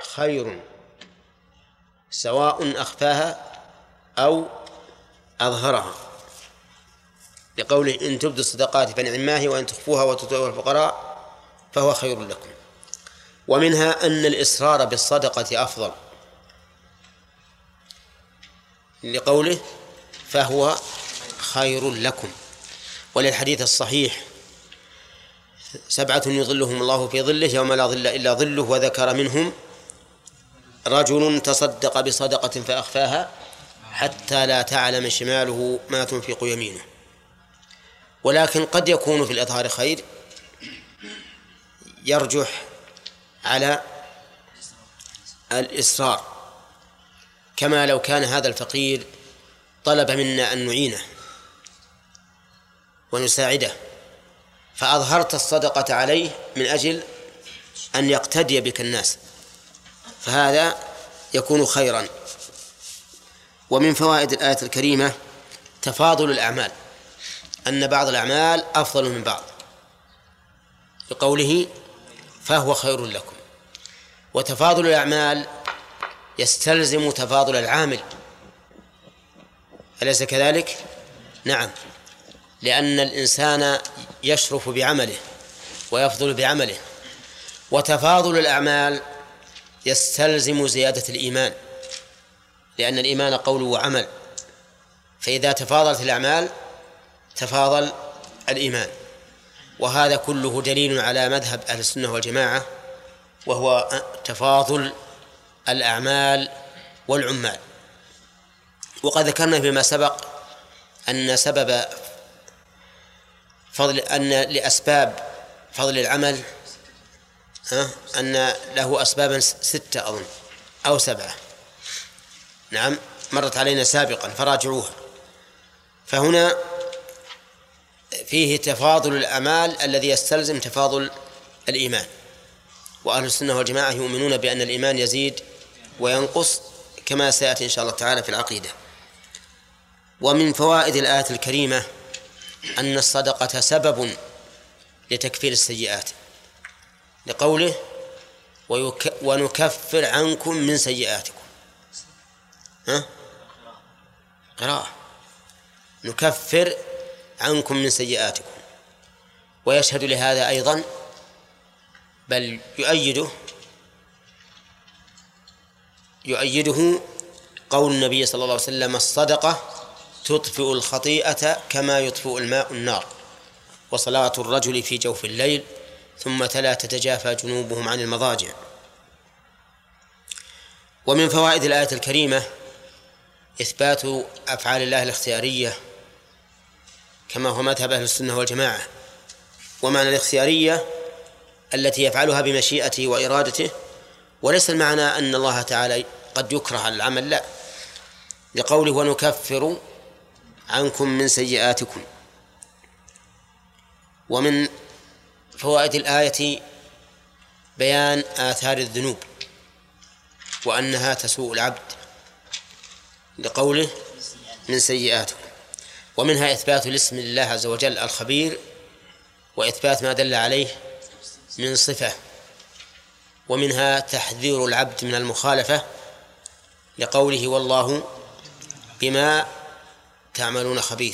خير سواء أخفاها أو أظهرها، لقوله إن تبدوا الصدقات فنعما هي وإن تخفوها وتؤتوها الفقراء فهو خير لكم. ومنها أن الإصرار بالصدقة أفضل، لقوله فهو خير لكم، وللحديث الصحيح 7 يظلهم الله في ظله يوم لا ظل إلا ظله، وذكر منهم رجل تصدق بصدقة فأخفاها حتى لا تعلم شماله ما تنفق يمينه. ولكن قد يكون في الإظهار خير يرجح على الإصرار، كما لو كان هذا الفقير طلب منا أن نعينه ونساعده فأظهرت الصدقة عليه من أجل أن يقتدي بك الناس، فهذا يكون خيرا. ومن فوائد الآية الكريمة تفاضل الأعمال، أن بعض الأعمال أفضل من بعض، بقوله فهو خير لكم. وتفاضل الأعمال يستلزم تفاضل العامل، أليس كذلك؟ نعم، لأن الإنسان يشرف بعمله ويفضل بعمله. وتفاضل الأعمال يستلزم زيادة الإيمان، لأن الإيمان قول وعمل، فإذا تفاضلت الأعمال تفاضل الإيمان. وهذا كله دليل على مذهب أهل السنة والجماعة، وهو تفاضل الأعمال والعمال. وقد ذكرنا فيما سبق أن سبب فضل أن لأسباب فضل العمل أن له أسبابا 6 أظن أو 7، نعم مرت علينا سابقا فراجعوها. فهنا فيه تفاضل الأعمال الذي يستلزم تفاضل الإيمان، وأهل السنة والجماعة يؤمنون بأن الإيمان يزيد وينقص كما سيأتي إن شاء الله تعالى في العقيدة. ومن فوائد الآية الكريمة أن الصدقة سبب لتكفير السيئات، لقوله ونكفر عنكم من سيئاتكم. قراءة نكفر عنكم من سيئاتكم. ويشهد لهذا أيضا بل يؤيده قول النبي صلى الله عليه وسلم الصدقة تطفئ الخطيئة كما يطفئ الماء النار، وصلاة الرجل في جوف الليل، ثم تلا تتجافى جنوبهم عن المضاجع. ومن فوائد الآية الكريمة إثبات أفعال الله الاختيارية كما هو مذهب أهل السنة والجماعة. ومعنى الاختيارية التي يفعلها بمشيئته وإرادته، وليس المعنى أن الله تعالى قد يكره على العمل، لا، لقوله ونكفر عنكم من سيئاتكم. ومن فوائد الآية بيان آثار الذنوب وأنها تسوء العبد، لقوله من سيئاتكم. ومنها إثبات الاسم لله عز وجل الخبير، وإثبات ما دل عليه من صفة. ومنها تحذير العبد من المخالفة، لقوله والله بما تعملون خبير،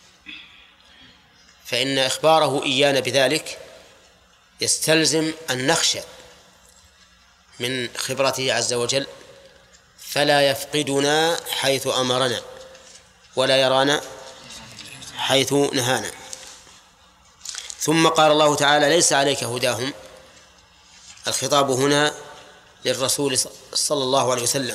فإن إخباره إيانا بذلك يستلزم أن نخشى من خبرته عز وجل، فلا يفقدنا حيث أمرنا ولا يرانا حيث نهانا. ثم قال الله تعالى ليس عليك هداهم، الخطاب هنا للرسول صلى الله عليه وسلم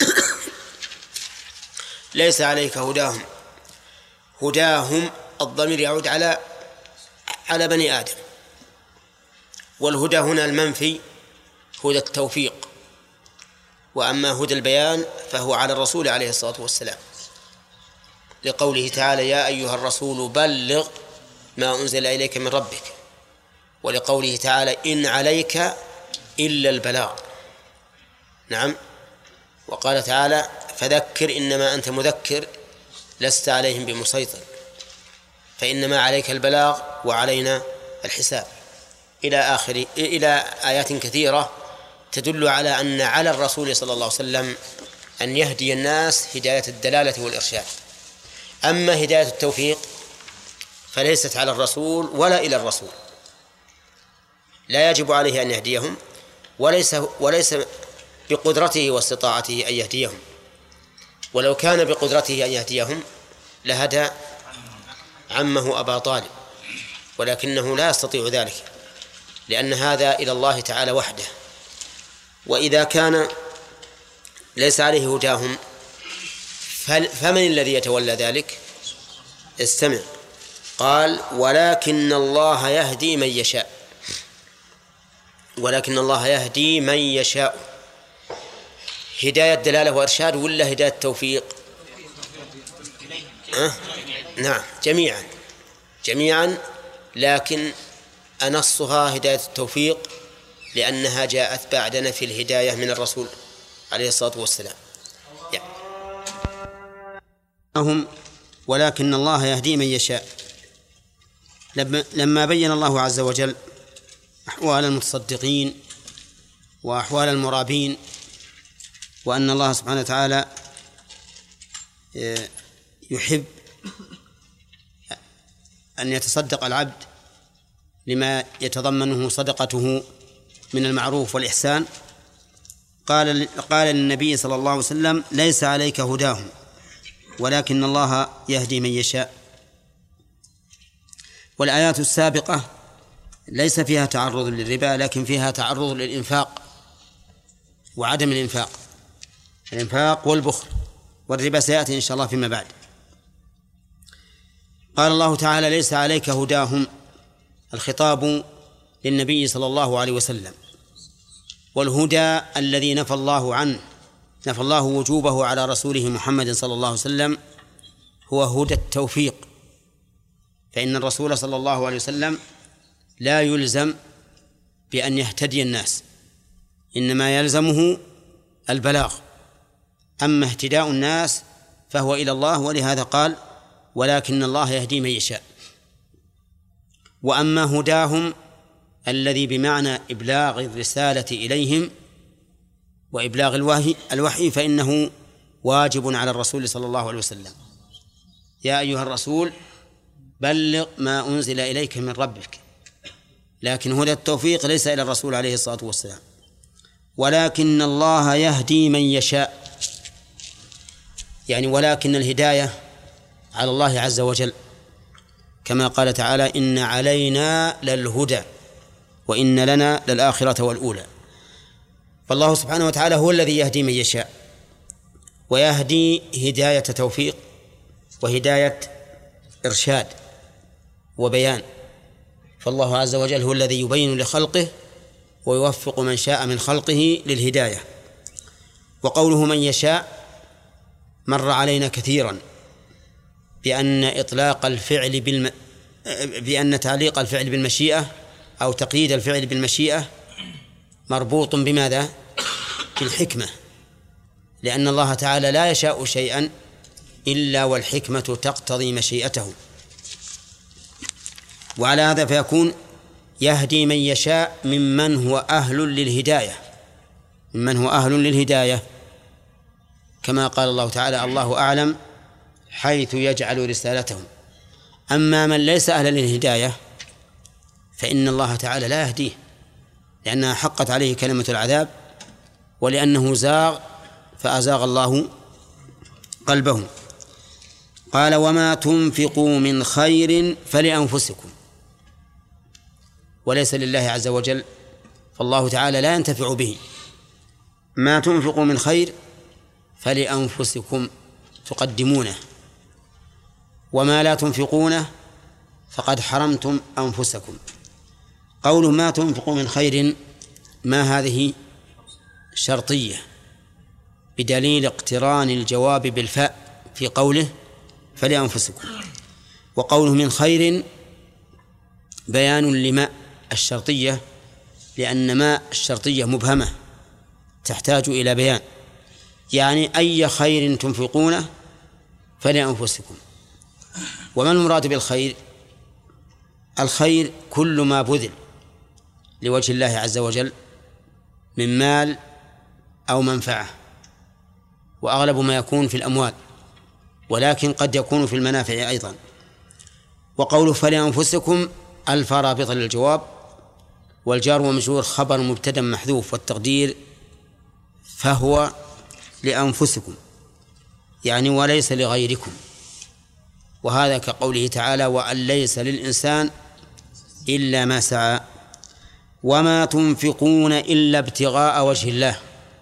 ليس عليك هداهم. هداهم الضمير يعود على بني آدم، والهدى هنا المنفي هدى التوفيق، وأما هدى البيان فهو على الرسول عليه الصلاة والسلام، لقوله تعالى يا أيها الرسول بلغ ما أنزل إليك من ربك، ولقوله تعالى إن عليك إلا البلاغ. نعم. وقال تعالى فذكر إنما أنت مذكر لست عليهم بمسيطر، فإنما عليك البلاغ وعلينا الحساب، إلى آيات كثيرة تدل على أن على الرسول صلى الله عليه وسلم أن يهدي الناس هداية الدلالة والإرشاد. أما هداية التوفيق فليست على الرسول ولا إلى الرسول، لا يجب عليه أن يهديهم، وليس بقدرته واستطاعته أن يهديهم، ولو كان بقدرته أن يهديهم لهدى عمه أبا طالب، ولكنه لا يستطيع ذلك لأن هذا إلى الله تعالى وحده. وإذا كان ليس عليه هداهم فمن الذي يتولى ذلك؟ استمع، قال ولكن الله يهدي من يشاء، ولكن الله يهدي من يشاء. هداية دلالة وإرشاد ولا هداية توفيق؟ نعم جميعا، لكن أنصها هداية التوفيق لأنها جاءت بعد نفي الهداية من الرسول عليه الصلاة والسلام. ولكن الله يهدي من يشاء. لما بين الله عز وجل أحوال المتصدقين وأحوال المرابين، وأن الله سبحانه وتعالى يحب أن يتصدق العبد لما يتضمنه صدقته من المعروف والإحسان، قال للنبي صلى الله عليه وسلم ليس عليك هداهم ولكن الله يهدي من يشاء. والآيات السابقة ليس فيها تعرض للربا، لكن فيها تعرض للإنفاق وعدم الإنفاق والبخل، والربا سيأتي إن شاء الله فيما بعد. قال الله تعالى ليس عليك هداهم، الخطاب للنبي صلى الله عليه وسلم، والهدى الذي نفى الله وجوبه على رسوله محمد صلى الله عليه وسلم هو هدى التوفيق، فإن الرسول صلى الله عليه وسلم لا يلزم بأن يهتدي الناس، إنما يلزمه البلاغ، أما اهتداء الناس فهو إلى الله، ولهذا قال ولكن الله يهدي من يشاء. وأما هداهم الذي بمعنى إبلاغ الرسالة إليهم وإبلاغ الوحي فإنه واجب على الرسول صلى الله عليه وسلم. يا أيها الرسول بلغ ما أنزل إليك من ربك، لكن هدى التوفيق ليس إلى الرسول عليه الصلاة والسلام. ولكن الله يهدي من يشاء، يعني ولكن الهداية على الله عز وجل، كما قال تعالى إن علينا للهدى وإن لنا للآخرة والأولى. فالله سبحانه وتعالى هو الذي يهدي من يشاء، ويهدي هداية توفيق وهداية إرشاد وبيان، فالله عز وجل هو الذي يبين لخلقه ويوفق من شاء من خلقه للهداية. وقوله من يشاء مر علينا كثيرا بأن تعليق الفعل بالمشيئة أو تقييد الفعل بالمشيئة مربوط بماذا؟ بالحكمة، لأن الله تعالى لا يشاء شيئا إلا والحكمة تقتضي مشيئته. وعلى هذا فيكون يهدي من يشاء ممن هو أهل للهداية، كما قال الله تعالى الله أعلم حيث يجعل رسالتهم. أما من ليس أهلا للهداية فإن الله تعالى لا يهديه، لأنها حقت عليه كلمة العذاب، ولأنه زاغ فأزاغ الله قلبه. قال وما تنفقوا من خير فلأنفسكم، وليس لله عز وجل، فالله تعالى لا ينتفع به. ما تنفقوا من خير فلأنفسكم تقدمونه، وما لا تنفقونه فقد حرمتم أنفسكم. قوله ما تنفقوا من خير، ما هذه شرطية بدليل اقتران الجواب بالفاء في قوله فلأنفسكم، وقوله من خير بيان لما الشرطية، لأن ما الشرطية مبهمة تحتاج إلى بيان، يعني أي خير تنفقونه فلأنفسكم. وما المراد بالخير؟ الخير كل ما بذل لوجه الله عز وجل من مال أو منفعة، وأغلب ما يكون في الأموال، ولكن قد يكون في المنافع أيضا. وقوله فلأنفسكم ألف رابطة للجواب، والجار ومجرور خبر مبتدأ محذوف، والتقدير فهو لأنفسكم، يعني وليس لغيركم. وهذا كقوله تعالى وأن ليس للإنسان إلا ما سعى. وما تنفقون إلا ابتغاء وجه الله،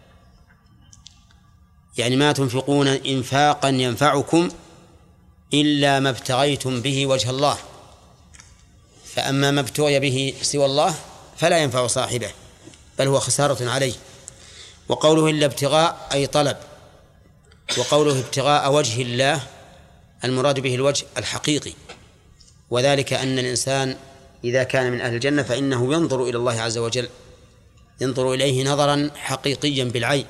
يعني ما تنفقون إنفاقا ينفعكم إلا ما ابتغيتم به وجه الله، فأما ما ابتغي به سوى الله فلا ينفع صاحبه، بل هو خسارة عليه. وقوله إلا ابتغاء أي طلب، وقوله ابتغاء وجه الله المراد به الوجه الحقيقي، وذلك أن الإنسان إذا كان من أهل الجنة فإنه ينظر إلى الله عز وجل، ينظر إليه نظرا حقيقيا بالعين،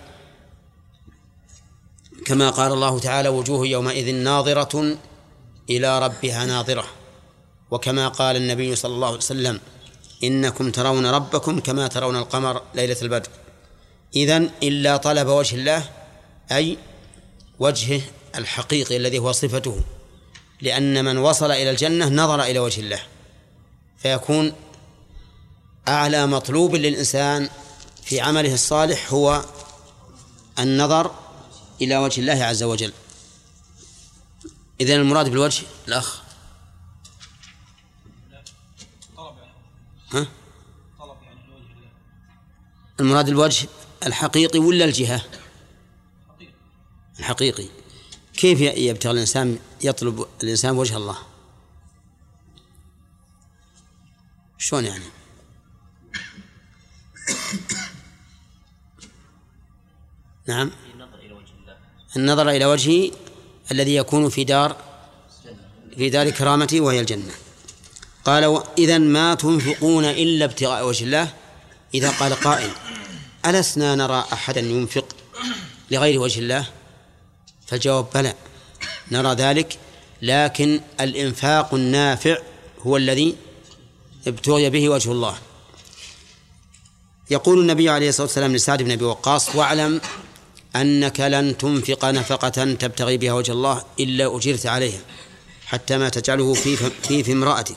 كما قال الله تعالى وجوه يومئذ ناظرة إلى ربها ناظرة، وكما قال النبي صلى الله عليه وسلم إنكم ترون ربكم كما ترون القمر ليلة البدر. إذن إلا طلب وجه الله أي وجهه الحقيقي الذي هو صفته، لأن من وصل إلى الجنة نظر إلى وجه الله، فيكون أعلى مطلوب للإنسان في عمله الصالح هو النظر إلى وجه الله عز وجل. إذن المراد بالوجه الأخ المراد الوجه الحقيقي ولا الجهة الحقيقي؟ كيف يبتغي الإنسان يطلب الإنسان وجه الله؟ شلون يعني؟ نعم، النظر إلى وجهه الذي يكون في دار كرامته وهي الجنة. قال إذن ما تنفقون إلا ابتغاء وجه الله. إذا قال قائل ألسنا نرى أحدا ينفق لغير وجه الله؟ فالجواب بلى، نرى ذلك، لكن الإنفاق النافع هو الذي ابتغي به وجه الله. يقول النبي عليه الصلاة والسلام لسعد بن أبي وقاص واعلم أنك لن تنفق نفقة تبتغي بها وجه الله إلا أجرت عليها حتى ما تجعله في امرأتك،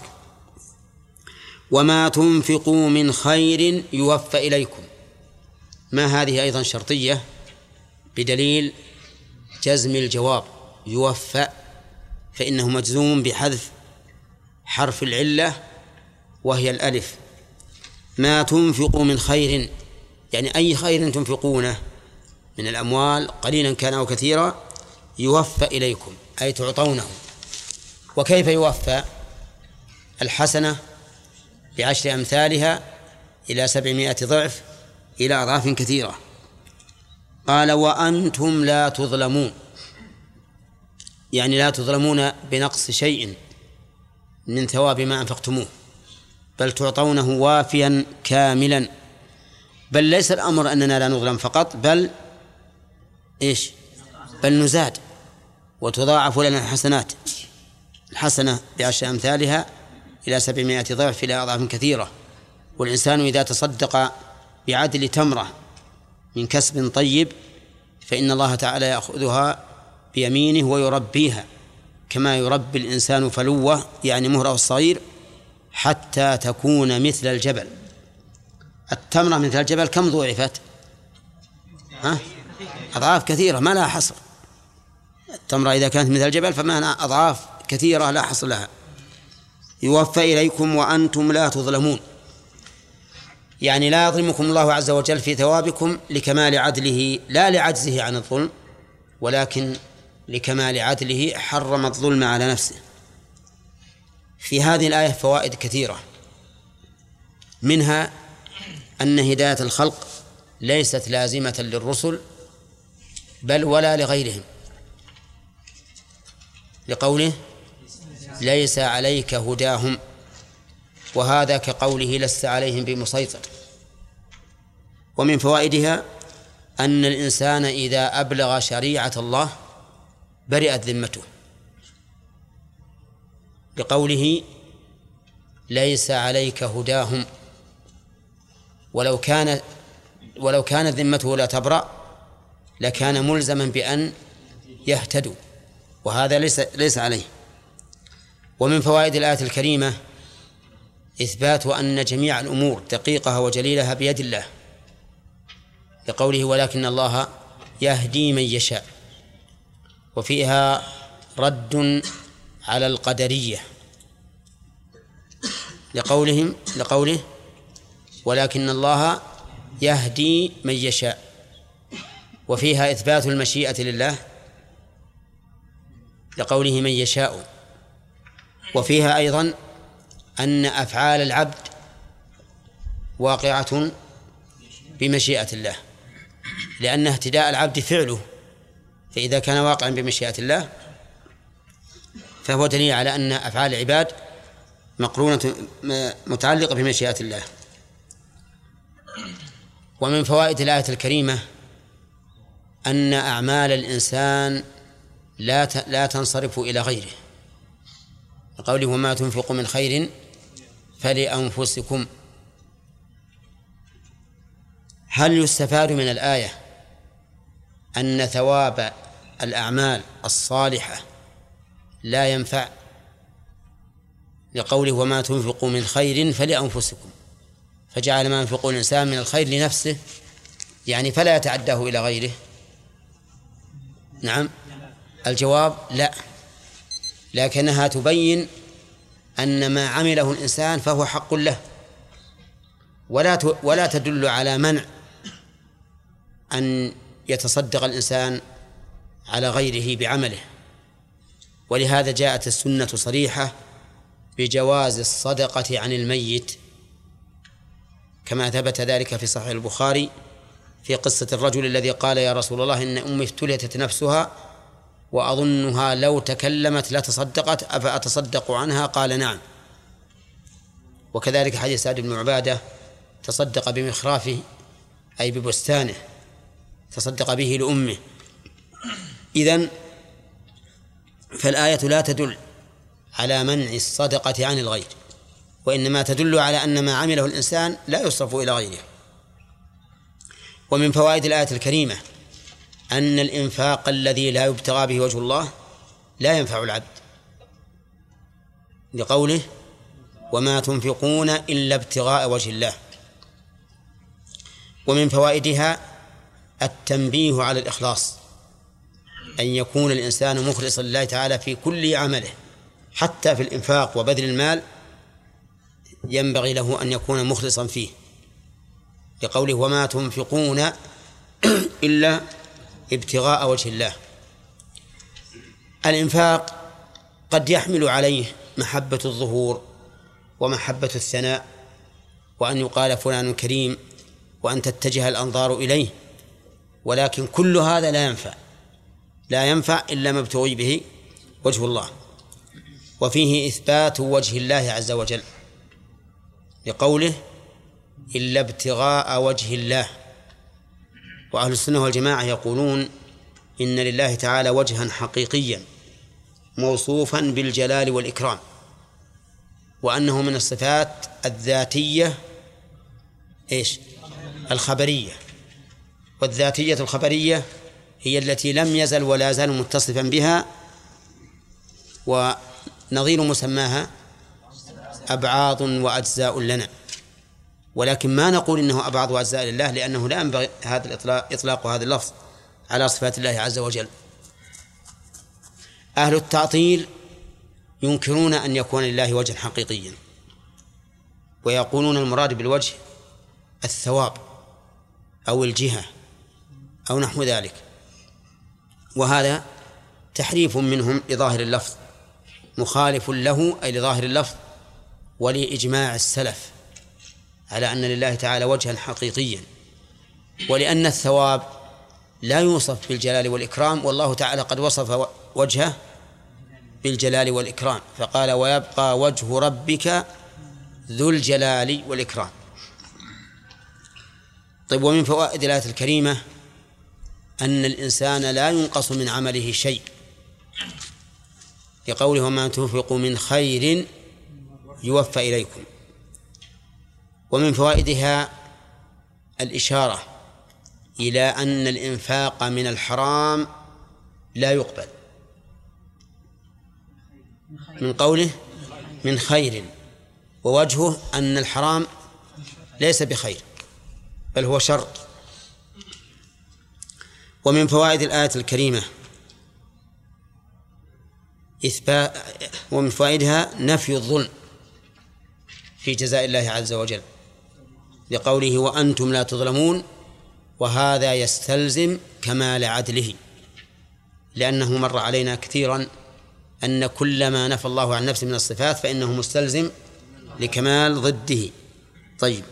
وما تنفقوا من خير يوفى إليكم. ما هذه أيضا شرطية بدليل جزم الجواب يوفى، فإنه مجزوم بحذف حرف العلة وهي الألف. ما تنفقوا من خير يعني أي خير تنفقونه من الأموال قليلا كان أو كثيرا يوفى إليكم أي تعطونه. وكيف يوفى؟ الحسنة ب10 أمثالها إلى 700 ضعف إلى أضعاف كثيرة. قال وأنتم لا تظلمون، يعني لا تظلمون بنقص شيء من ثواب ما أنفقتموه، بل تعطونه وافيا كاملا. بل ليس الأمر أننا لا نظلم فقط، بل بل نزاد وتضاعف لنا الحسنات. الحسنة ب10 أمثالها إلى 700 ضعف إلى أضعاف كثيرة. والإنسان إذا تصدق بعدل تمرة من كسب طيب فإن الله تعالى يأخذها بيمينه ويربيها كما يربي الإنسان فلوة يعني مهره الصغير حتى تكون مثل الجبل. التمرة مثل الجبل كم ضعفت؟ أضعاف كثيرة ما لها حصر. التمرة إذا كانت مثل الجبل فمعنى أضعاف كثيرة لا حصر لها. يوفى إليكم وأنتم لا تظلمون، يعني لا يظلمكم الله عز وجل في ثوابكم لكمال عدله لا لعجزه عن الظلم، ولكن لكمال عدله حرم الظلم على نفسه. في هذه الآية فوائد كثيرة، منها أن هداية الخلق ليست لازمة للرسل بل ولا لغيرهم، لقوله ليس عليك هداهم، وهذا كقوله لست عليهم بمسيطر. ومن فوائدها أن الإنسان إذا أبلغ شريعة الله برئت ذمته، بقوله ليس عليك هداهم. ولو كان ولو كانت ذمته لا تبرأ لكان ملزما بأن يهتدوا، وهذا ليس عليه. ومن فوائد الآية الكريمة إثبات أن جميع الأمور دقيقها وجليلها بيد الله، لقوله ولكن الله يهدي من يشاء. وفيها رد على القدرية لقوله ولكن الله يهدي من يشاء. وفيها إثبات المشيئة لله لقوله من يشاء. وفيها أيضا أن أفعال العبد واقعة بمشيئة الله، لأن اهتداء العبد فعله، فإذا كان واقعا بمشيئة الله فهو دليل على أن أفعال العباد مقرونة متعلقة بمشيئة الله. ومن فوائد الآية الكريمة أن أعمال الإنسان لا تنصرف إلى غيره، قوله وما تنفقوا من خير فلأنفسكم. هل يستفاد من الآية أن ثواب الأعمال الصالحة لا ينفع، لقوله وما تنفقوا من خير فلأنفسكم، فجعل ما ينفقه الإنسان من الخير لنفسه، يعني فلا يتعداه إلى غيره؟ نعم، الجواب لا، لكنها تبين أن ما عمله الإنسان فهو حق له، ولا تدل على منع أن يتصدق الإنسان على غيره بعمله. ولهذا جاءت السنة صريحة بجواز الصدقة عن الميت، كما ثبت ذلك في صحيح البخاري في قصة الرجل الذي قال يا رسول الله إن أمي افتلتت نفسها وأظنها لو تكلمت لتصدقت أفأتصدق عنها؟ قال نعم. وكذلك حديث سعد بن عبادة تصدق بمخرافه أي ببستانه، تصدق به لأمه. إذن فالآية لا تدل على منع الصدقة عن الغير، وإنما تدل على أن ما عمله الإنسان لا يصرف إلى غيره. ومن فوائد الآية الكريمة أن الإنفاق الذي لا يبتغى به وجه الله لا ينفع العبد، لقوله وما تنفقون إلا ابتغاء وجه الله. ومن فوائدها التنبيه على الإخلاص، أن يكون الإنسان مخلصا لله تعالى في كل عمله، حتى في الإنفاق وبذل المال ينبغي له أن يكون مخلصا فيه، لقوله وما تنفقون إلا ابتغاء وجه الله. الإنفاق قد يحمل عليه محبة الظهور ومحبة الثناء، وأن يقال فلان كريم وأن تتجه الأنظار إليه، ولكن كل هذا لا ينفع إلا ما ابتغي به وجه الله. وفيه إثبات وجه الله عز وجل، لقوله إلا ابتغاء وجه الله. وأهل السنة والجماعة يقولون إن لله تعالى وجها حقيقيا موصوفا بالجلال والإكرام، وأنه من الصفات الذاتية الخبرية. والذاتية الخبرية هي التي لم يزل ولا زال متصفا بها، ونظير مسماها أبعاض وأجزاء لنا، ولكن ما نقول إنه أبعاض وأجزاء لله، لأنه لا ينبغي هذا إطلاق هذا اللفظ على صفات الله عز وجل. أهل التعطيل ينكرون أن يكون لله وجها حقيقيا، ويقولون المراد بالوجه الثواب أو الجهة أو نحو ذلك، وهذا تحريف منهم لظاهر اللفظ، مخالف له أي لظاهر اللفظ ولإجماع السلف على أن لله تعالى وجها حقيقيا. ولأن الثواب لا يوصف بالجلال والإكرام، والله تعالى قد وصف وجهه بالجلال والإكرام، فقال ويبقى وجه ربك ذو الجلال والإكرام. طيب، ومن فوائد الآية الكريمة أن الإنسان لا ينقص من عمله شيء، لقوله وما تنفقوا من خير يوفى إليكم. ومن فوائدها الإشارة إلى أن الإنفاق من الحرام لا يقبل، من قوله من خير، ووجهه أن الحرام ليس بخير بل هو شر. ومن فوائد الآية الكريمة ومن فوائدها نفي الظلم في جزاء الله عز وجل لقوله وأنتم لا تظلمون، وهذا يستلزم كمال عدله، لأنه مر علينا كثيرا أن كل ما نفى الله عن نفسه من الصفات فإنه مستلزم لكمال ضده. طيب،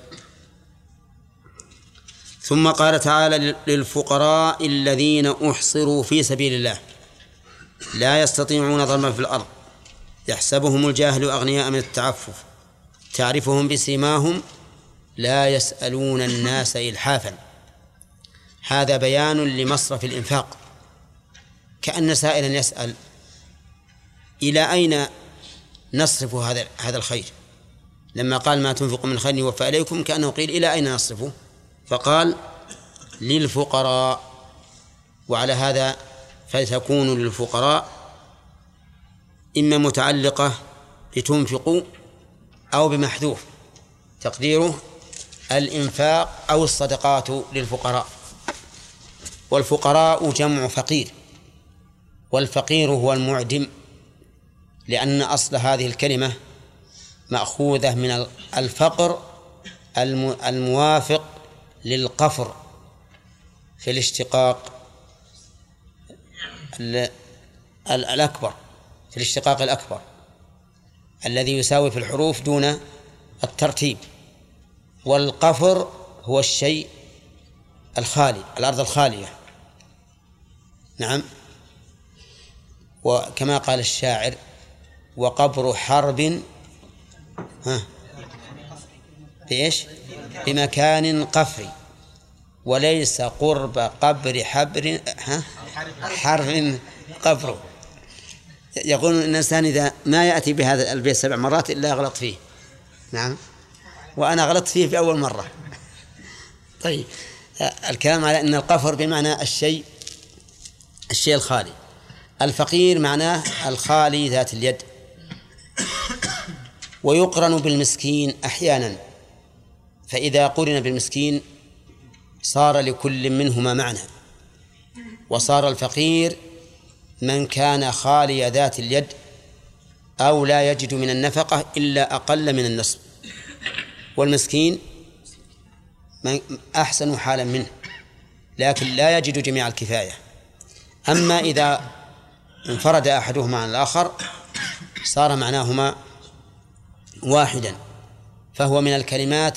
ثم قال تعالى للفقراء الذين أحصروا في سبيل الله لا يستطيعون ضربا في الأرض يحسبهم الجاهل أغنياء من التعفف تعرفهم بسيماهم لا يسألون الناس إلحافا. هذا بيان لمصرف الإنفاق، كأن سائلا يسأل إلى أين نصرف هذا الخير؟ لما قال ما تنفق من خير يوفى إليكم كأنه قيل إلى أين نصرفه؟ فقال للفقراء. وعلى هذا فتكون للفقراء إما متعلقة بتنفقوا أو بمحذوف تقديره الإنفاق أو الصدقات للفقراء. والفقراء جمع فقير، والفقير هو المعدم، لأن أصل هذه الكلمة مأخوذة من الفقر الموافق للقفر في الاشتقاق الأكبر، في الاشتقاق الأكبر الذي يساوي في الحروف دون الترتيب. والقفر هو الشيء الخالي، الأرض الخالية. نعم. وكما قال الشاعر وقبر حرب بإيش؟ بمكان قفري وليس قرب قبر حرب قبر. يقول الإنسان إذا ما يأتي بهذا البيت 7 مرات إلا غلط فيه. نعم، وأنا غلطت فيه في أول مرة. طيب، الكلام على أن القفر بمعنى الشيء الخالي. الفقير معناه الخالي ذات اليد. ويقرن بالمسكين أحيانا، فإذا قرن بالمسكين صار لكل منهما معنى، وصار الفقير من كان خالي ذات اليد أو لا يجد من النفقة إلا أقل من النصف، والمسكين من أحسن حالا منه لكن لا يجد جميع الكفاية. أما إذا انفرد أحدهما عن الآخر صار معناهما واحدا، فهو من الكلمات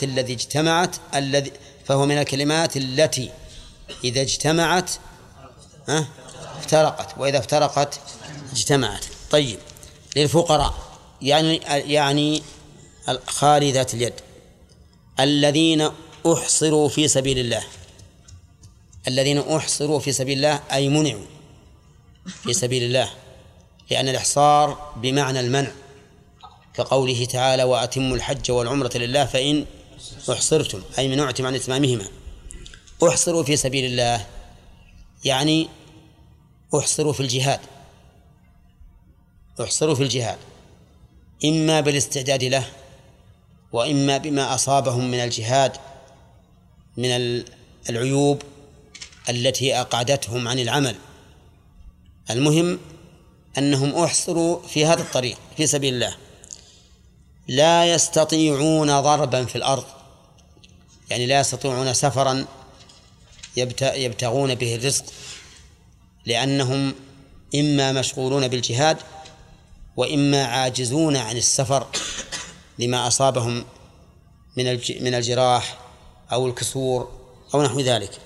التي إذا اجتمعت افترقت، وإذا افترقت اجتمعت. طيب، للفقراء يعني الخالي ذات اليد الذين أحصروا في سبيل الله. الذين أحصروا في سبيل الله أي منعوا في سبيل الله، لأن الإحصار بمعنى المنع، كقوله تعالى وأتموا الحج والعمرة لله فإن أحصرتم أي منعتم عن إتمامهما. أحصروا في سبيل الله يعني أحصروا في الجهاد، أحصروا في الجهاد إما بالاستعداد له وإما بما أصابهم من الجهاد من العيوب التي أقعدتهم عن العمل. المهم أنهم أحصروا في هذا الطريق في سبيل الله لا يستطيعون ضربا في الأرض، يعني لا يستطيعون سفرا يبتغون به الرزق، لأنهم إما مشغولون بالجهاد وإما عاجزون عن السفر لما أصابهم من الجراح أو الكسور أو نحو ذلك.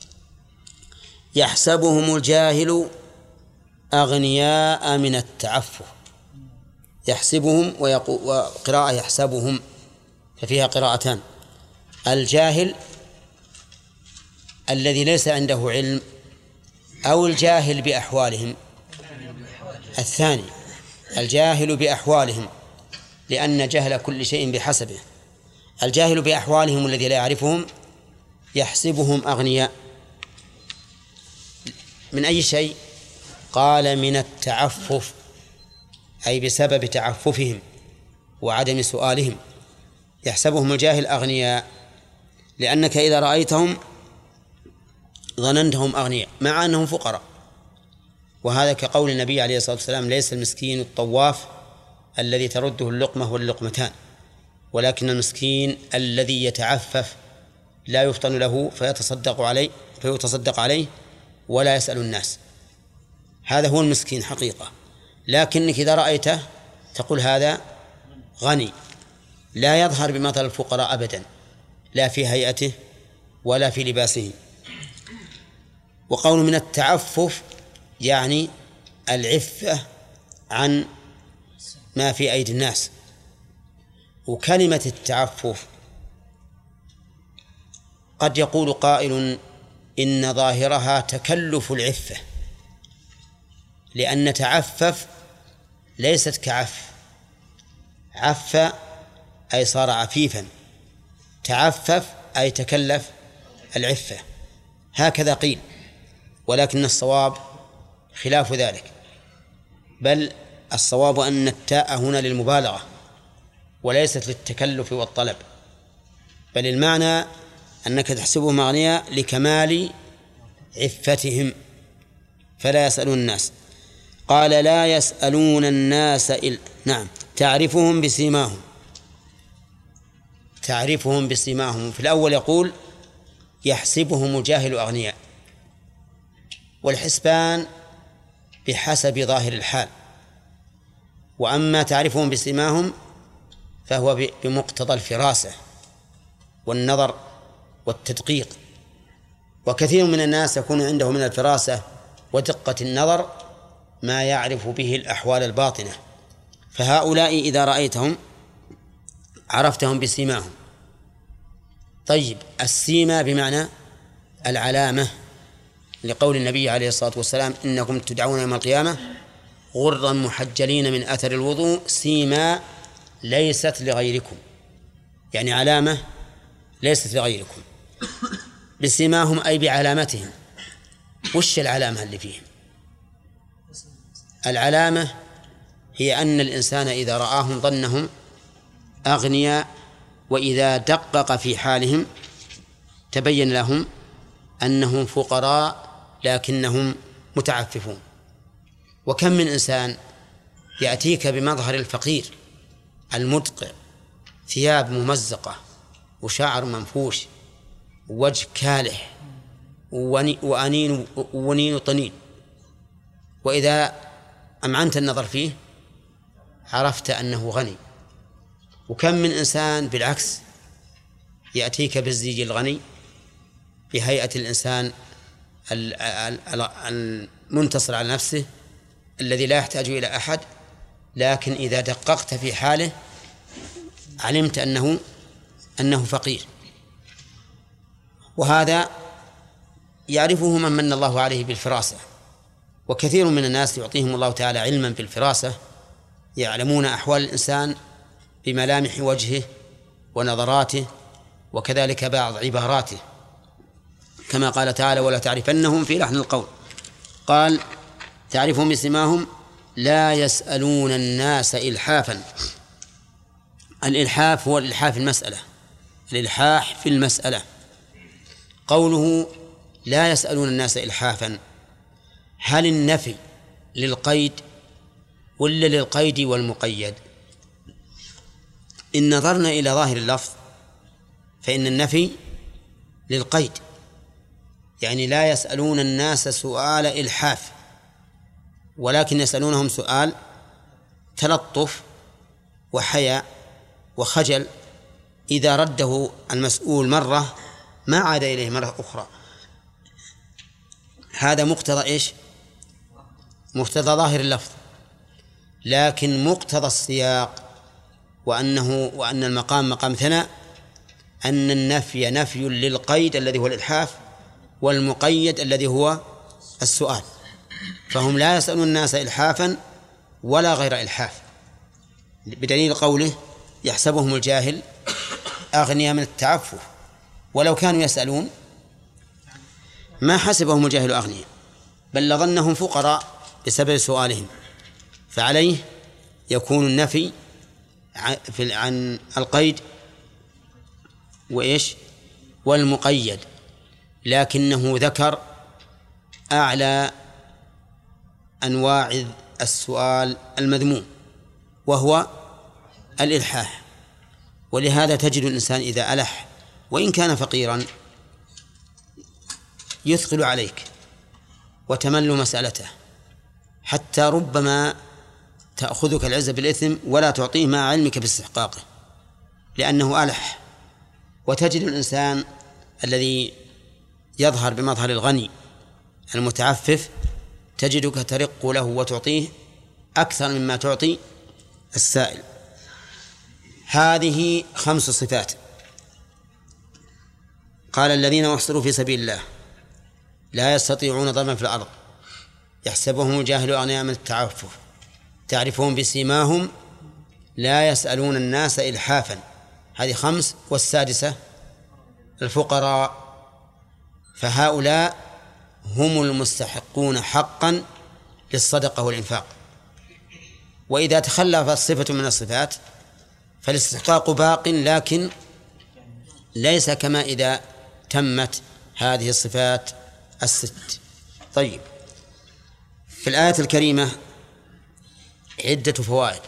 يحسبهم الجاهل أغنياء من التعفف. يحسبهم وقراءة يحسبهم، ففيها قراءتان: الجاهل الذي ليس عنده علم، أو الجاهل بأحوالهم. الثاني الجاهل بأحوالهم، لأن جهل كل شيء بحسبه. الجاهل بأحوالهم الذي لا يعرفهم يحسبهم أغنياء، من أي شيء؟ قال من التعفف، أي بسبب تعففهم وعدم سؤالهم. يحسبهم الجاهل أغنياء، لأنك إذا رأيتهم ظننتهم أغنياء مع أنهم فقراء. وهذا كقول النبي عليه الصلاة والسلام: ليس المسكين الطواف الذي ترده اللقمة واللقمتان، ولكن المسكين الذي يتعفف لا يفطن له فيتصدق عليه ولا يسأل الناس. هذا هو المسكين حقيقة. لكنك إذا رأيته تقول هذا غني، لا يظهر بمثل الفقراء أبدا، لا في هيئته ولا في لباسه. وقول من التعفف يعني العفة عن ما في أيدي الناس. وكلمة التعفف قد يقول قائل إن ظاهرها تكلف العفة، لأن تعفف ليست كعف. عف أي صار عفيفا، تعفف أي تكلف العفة، هكذا قيل. ولكن الصواب خلاف ذلك، بل الصواب أن التاء هنا للمبالغة وليست للتكلف والطلب، بل المعنى أنك تحسبهم أغنياء لكمال عفتهم فلا يسألون الناس. قال لا يسألون الناس نعم، تعرفهم بسيماهم. تعرفهم بسيماهم. في الأول يقول يحسبهم الجاهل أغنياء، والحسبان بحسب ظاهر الحال، وأما تعرفهم بسيماهم فهو بمقتضى الفراسة والنظر والتدقيق. وكثير من الناس يكون عنده من الفراسة ودقة النظر ما يعرف به الأحوال الباطنة، فهؤلاء إذا رأيتهم عرفتهم بسيماهم. طيب، السيما بمعنى العلامة، لقول النبي عليه الصلاة والسلام: إنكم تدعون يوم القيامة غرا محجلين من أثر الوضوء سيما ليست لغيركم، يعني علامة ليست لغيركم. بسيماهم أي بعلامتهم. وش العلامة اللي فيهم؟ العلامة هي أن الإنسان إذا رآهم ظنهم أغنياء، وإذا دقق في حالهم تبين لهم أنهم فقراء لكنهم متعففون. وكم من إنسان يأتيك بمظهر الفقير المدقع، ثياب ممزقة وشعر منفوش ووجه كالح وأنين طنين، وإذا أمعنت النظر فيه عرفت أنه غني. وكم من إنسان بالعكس يأتيك بالزيج الغني بهيئة الإنسان المنتصر على نفسه الذي لا يحتاج إلى أحد، لكن إذا دققت في حاله علمت أنه فقير. وهذا يعرفه من من الله عليه بالفراسة. وكثير من الناس يعطيهم الله تعالى علما بالفراسة، يعلمون أحوال الإنسان بملامح وجهه ونظراته وكذلك بعض عباراته، كما قال تعالى: ولا تعرفنهم في لحن القول. قال تعرفهم بسماهم لا يسألون الناس إلحافا. الإلحاف هو الإلحاف في المسألة، الإلحاح في المسألة. قوله لا يسألون الناس إلحافا، هل النفي للقيد ولا للقيد والمقيد؟ إن نظرنا إلى ظاهر اللفظ فإن النفي للقيد، يعني لا يسألون الناس سؤال إلحاف، ولكن يسألونهم سؤال تلطف وحياء وخجل. إذا رده المسؤول مرة ما عاد إليه مرة أخرى. هذا مقتضى إيش؟ مقتضى ظاهر اللفظ. لكن مقتضى السياق وأن المقام مقام ثناء، أن النفي نفي للقيد الذي هو الإلحاف والمقيد الذي هو السؤال، فهم لا يسألون الناس إلحافا ولا غير إلحاف، بدليل قوله يحسبهم الجاهل أغنياء من التعفف. ولو كانوا يسألون ما حسبهم الجاهل أغنياء، بل لظنهم فقراء بسبب سؤالهم، فعليه يكون النفي عن القيد وإيش والمقيد، لكنه ذكر أعلى أنواع السؤال المذموم وهو الإلحاح. ولهذا تجد الإنسان إذا ألح وإن كان فقيرا يثقل عليك وتمل مسألته، حتى ربما تأخذك العزة بالإثم ولا تعطيه مع علمك باستحقاقه لأنه ألح. وتجد الإنسان الذي يظهر بمظهر الغني المتعفف تجدك ترق له وتعطيه أكثر مما تعطي السائل. هذه 5 صفات. قال الذين أحصروا في سبيل الله لا يستطيعون ضربا في الأرض يحسبهم الجاهل أغنياء من التعفف تعرفهم بسيماهم لا يسألون الناس إلحافا. هذه 5. والسادسة الفقراء، فهؤلاء هم المستحقون حقا للصدقة والإنفاق. وإذا تخلفت صفة من الصفات فالاستحقاق باق، لكن ليس كما إذا تمت هذه الصفات 6. طيب، في الآية الكريمة عدة فوائد.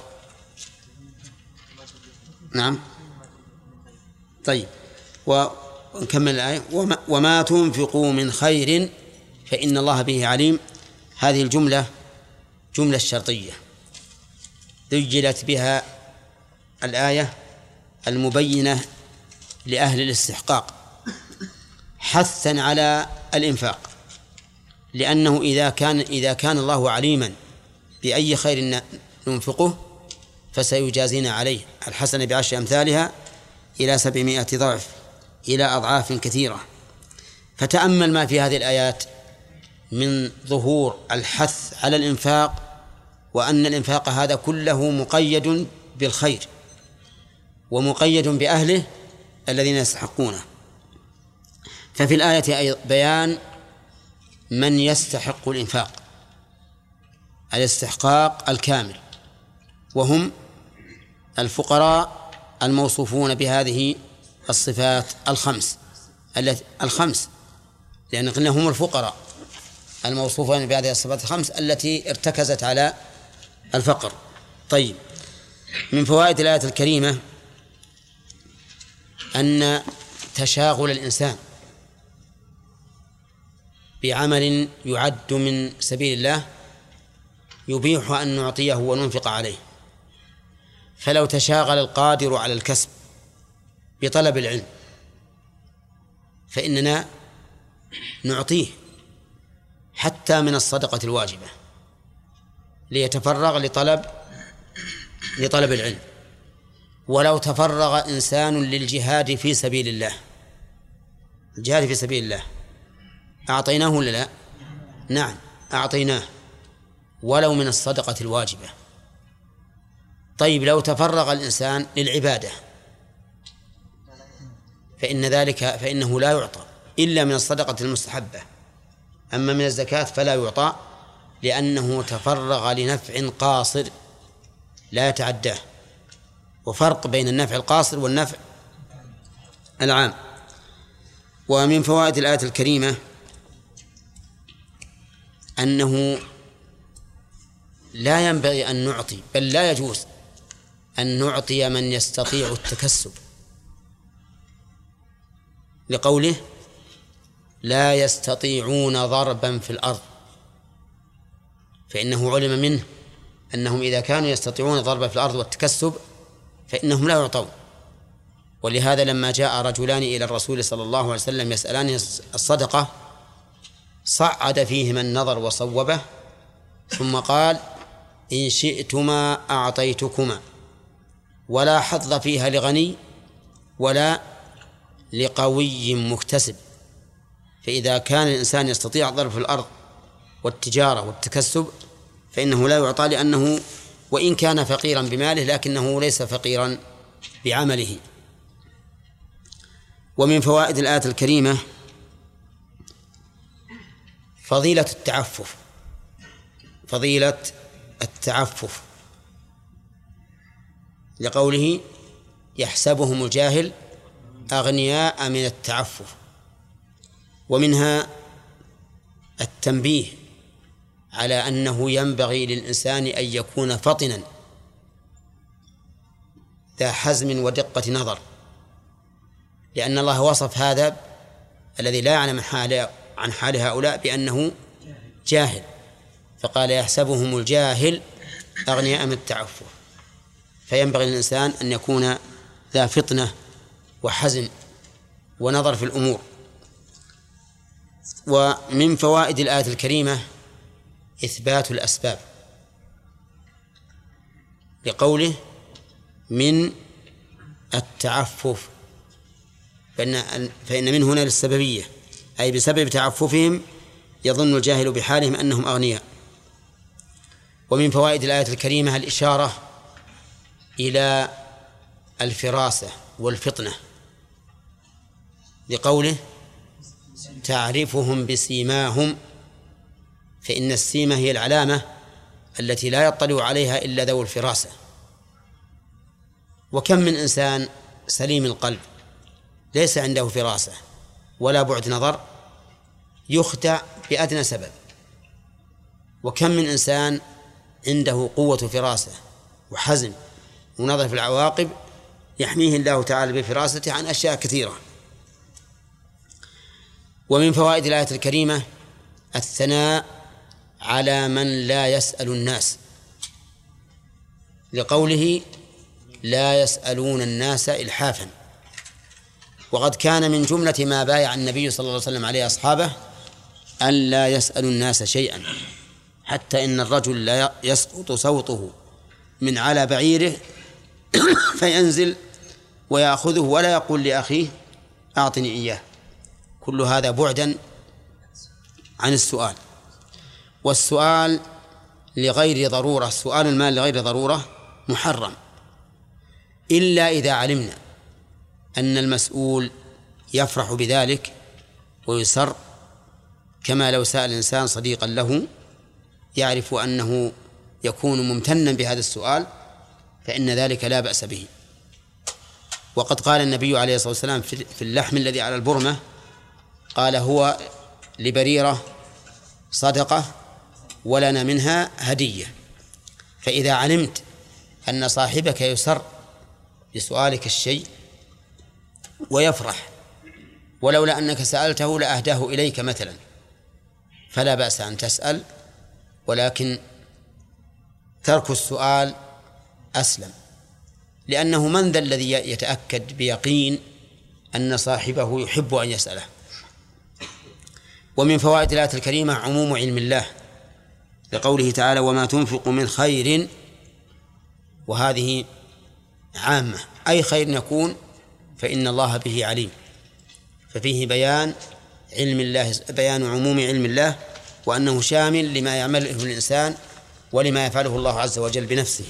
نعم، طيب، ونكمل الآية. وما تنفقوا من خير فإن الله به عليم. هذه الجملة جملة شرطية ذجلت بها الآية المبينة لأهل الاستحقاق حثا على الإنفاق، لأنه إذا كان الله عليما بأي خير ننفقه فسيجازينا عليه. الحسنة ب10 أمثالها إلى 700 ضعف إلى أضعاف كثيرة. فتأمل ما في هذه الآيات من ظهور الحث على الإنفاق، وأن الإنفاق هذا كله مقيد بالخير ومقيد بأهله الذين يستحقونه. ففي الآية بيان من يستحق الإنفاق الاستحقاق الكامل، وهم الفقراء الموصوفون بهذه الصفات الخمس، لأن قلنا هم الفقراء الموصوفون بهذه الصفات 5 التي ارتكزت على الفقر. طيب، من فوائد الآية الكريمة أن تشاغل الإنسان بعمل يعد من سبيل الله يبيح أن نعطيه وننفق عليه. فلو تشاغل القادر على الكسب بطلب العلم فإننا نعطيه حتى من الصدقة الواجبة ليتفرغ لطلب العلم. ولو تفرغ إنسان للجهاد في سبيل الله، الجهاد في سبيل الله، أعطيناه ولا لا؟ نعم أعطيناه، ولو من الصدقة الواجبة. طيب، لو تفرغ الإنسان للعبادة فإنه لا يعطى إلا من الصدقة المستحبة، أما من الزكاة فلا يعطى، لأنه تفرغ لنفع قاصر لا يتعداه. وفرق بين النفع القاصر والنفع العام. ومن فوائد الآية الكريمة أنه لا ينبغي أن نعطي، بل لا يجوز أن نعطي من يستطيع التكسب، لقوله لا يستطيعون ضربا في الأرض، فإنه علم منه أنهم إذا كانوا يستطيعون ضربا في الأرض والتكسب فإنهم لا يعطون. ولهذا لما جاء رجلان إلى الرسول صلى الله عليه وسلم يسألان الصدقة صعد فيهما النظر وصوبه، ثم قال إن شئتما أعطيتكما، ولا حظ فيها لغني ولا لقوي مكتسب. فإذا كان الإنسان يستطيع الضرب في الأرض والتجارة والتكسب فإنه لا يعطى، لأنه وإن كان فقيرا بماله لكنه ليس فقيرا بعمله. ومن فوائد الآية الكريمة فضيلة التعفف، فضيلة التعفف، لقوله يحسبهم الجاهل أغنياء من التعفف. ومنها التنبيه على أنه ينبغي للإنسان أن يكون فطنا ذا حزم ودقة نظر، لأن الله وصف هذا الذي لا يعلم عن حال هؤلاء بأنه جاهل، فقال يحسبهم الجاهل أغنياء من التعفف. فينبغي للإنسان أن يكون ذا فطنة وحزم ونظر في الأمور. ومن فوائد الآية الكريمة إثبات الأسباب، لقوله من التعفف، فإن من هنا للسببية، أي بسبب تعففهم يظن الجاهل بحالهم أنهم أغنياء. ومن فوائد الآية الكريمة الإشارة إلى الفراسة والفطنة، لقوله تعرفهم بسيماهم، فإن السيمة هي العلامة التي لا يطلع عليها إلا ذو الفراسة. وكم من إنسان سليم القلب ليس عنده فراسة ولا بعد نظر يخدع بأدنى سبب، وكم من إنسان عنده قوة فراسة وحزم ونظر في العواقب يحميه الله تعالى بفراسته عن أشياء كثيرة. ومن فوائد الآية الكريمة الثناء على من لا يسأل الناس، لقوله لا يسألون الناس إلحافا. وقد كان من جملة ما بايع النبي صلى الله عليه وسلم عليه أصحابه أن لا يسألوا الناس شيئا، حتى إن الرجل لا يسقط صوته من على بعيره فينزل ويأخذه ولا يقول لأخيه أعطني إياه، كل هذا بعدا عن السؤال. والسؤال لغير ضرورة، سؤال المال لغير ضرورة محرم، إلا إذا علمنا أن المسؤول يفرح بذلك ويسر، كما لو سأل الإنسان صديقا له يعرف أنه يكون ممتنا بهذا السؤال، فإن ذلك لا بأس به. وقد قال النبي عليه الصلاة والسلام في اللحم الذي على البرمة، قال هو لبريرة صدقة ولنا منها هدية. فإذا علمت أن صاحبك يسر بسؤالك الشيء ويفرح، ولولا أنك سألته لأهداه إليك مثلا، فلا بأس أن تسأل، ولكن ترك السؤال أسلم، لأنه من ذا الذي يتأكد بيقين أن صاحبه يحب أن يسأله. ومن فوائد الآية الكريمة عموم علم الله، لقوله تعالى وما تنفق من خير، وهذه عامة، أي خير يكون فإن الله به عليم، ففيه بيان علم الله، بيان عموم علم الله، وأنه شامل لما يعمله الإنسان ولما يفعله الله عز وجل بنفسه.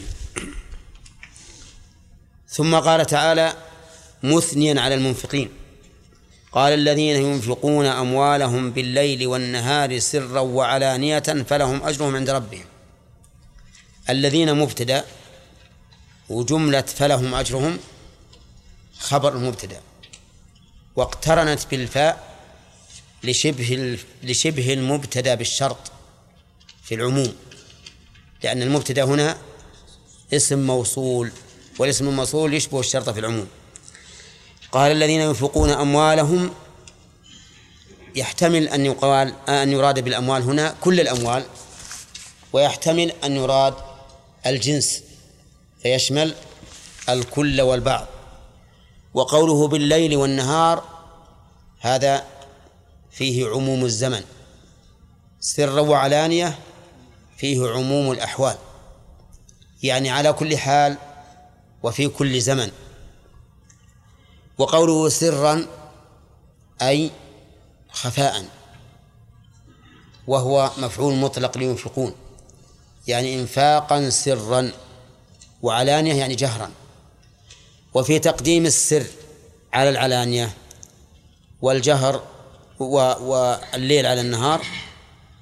ثم قال تعالى مثنيا على المنفقين، قال الذين ينفقون أموالهم بالليل والنهار سرا وعلانية فلهم أجرهم عند ربهم. الذين مبتدأ، وجملة فلهم أجرهم خبر المبتدأ، واقترنت بالفاء لشبه المبتدأ بالشرط في العموم، لأن المبتدأ هنا اسم موصول، والاسم الموصول يشبه الشرط في العموم. قال الذين ينفقون أموالهم، يحتمل أن يراد بالأموال هنا كل الأموال، ويحتمل أن يراد الجنس فيشمل الكل والبعض. وقوله بالليل والنهار هذا فيه عموم الزمن، سر وعلانية فيه عموم الأحوال، يعني على كل حال وفي كل زمن. وقوله سرا أي خفاء، وهو مفعول مطلق لينفقون، يعني إنفاقا سرا، وعلانية يعني جهرا. وفي تقديم السر على العلانية والجهر والليل على النهار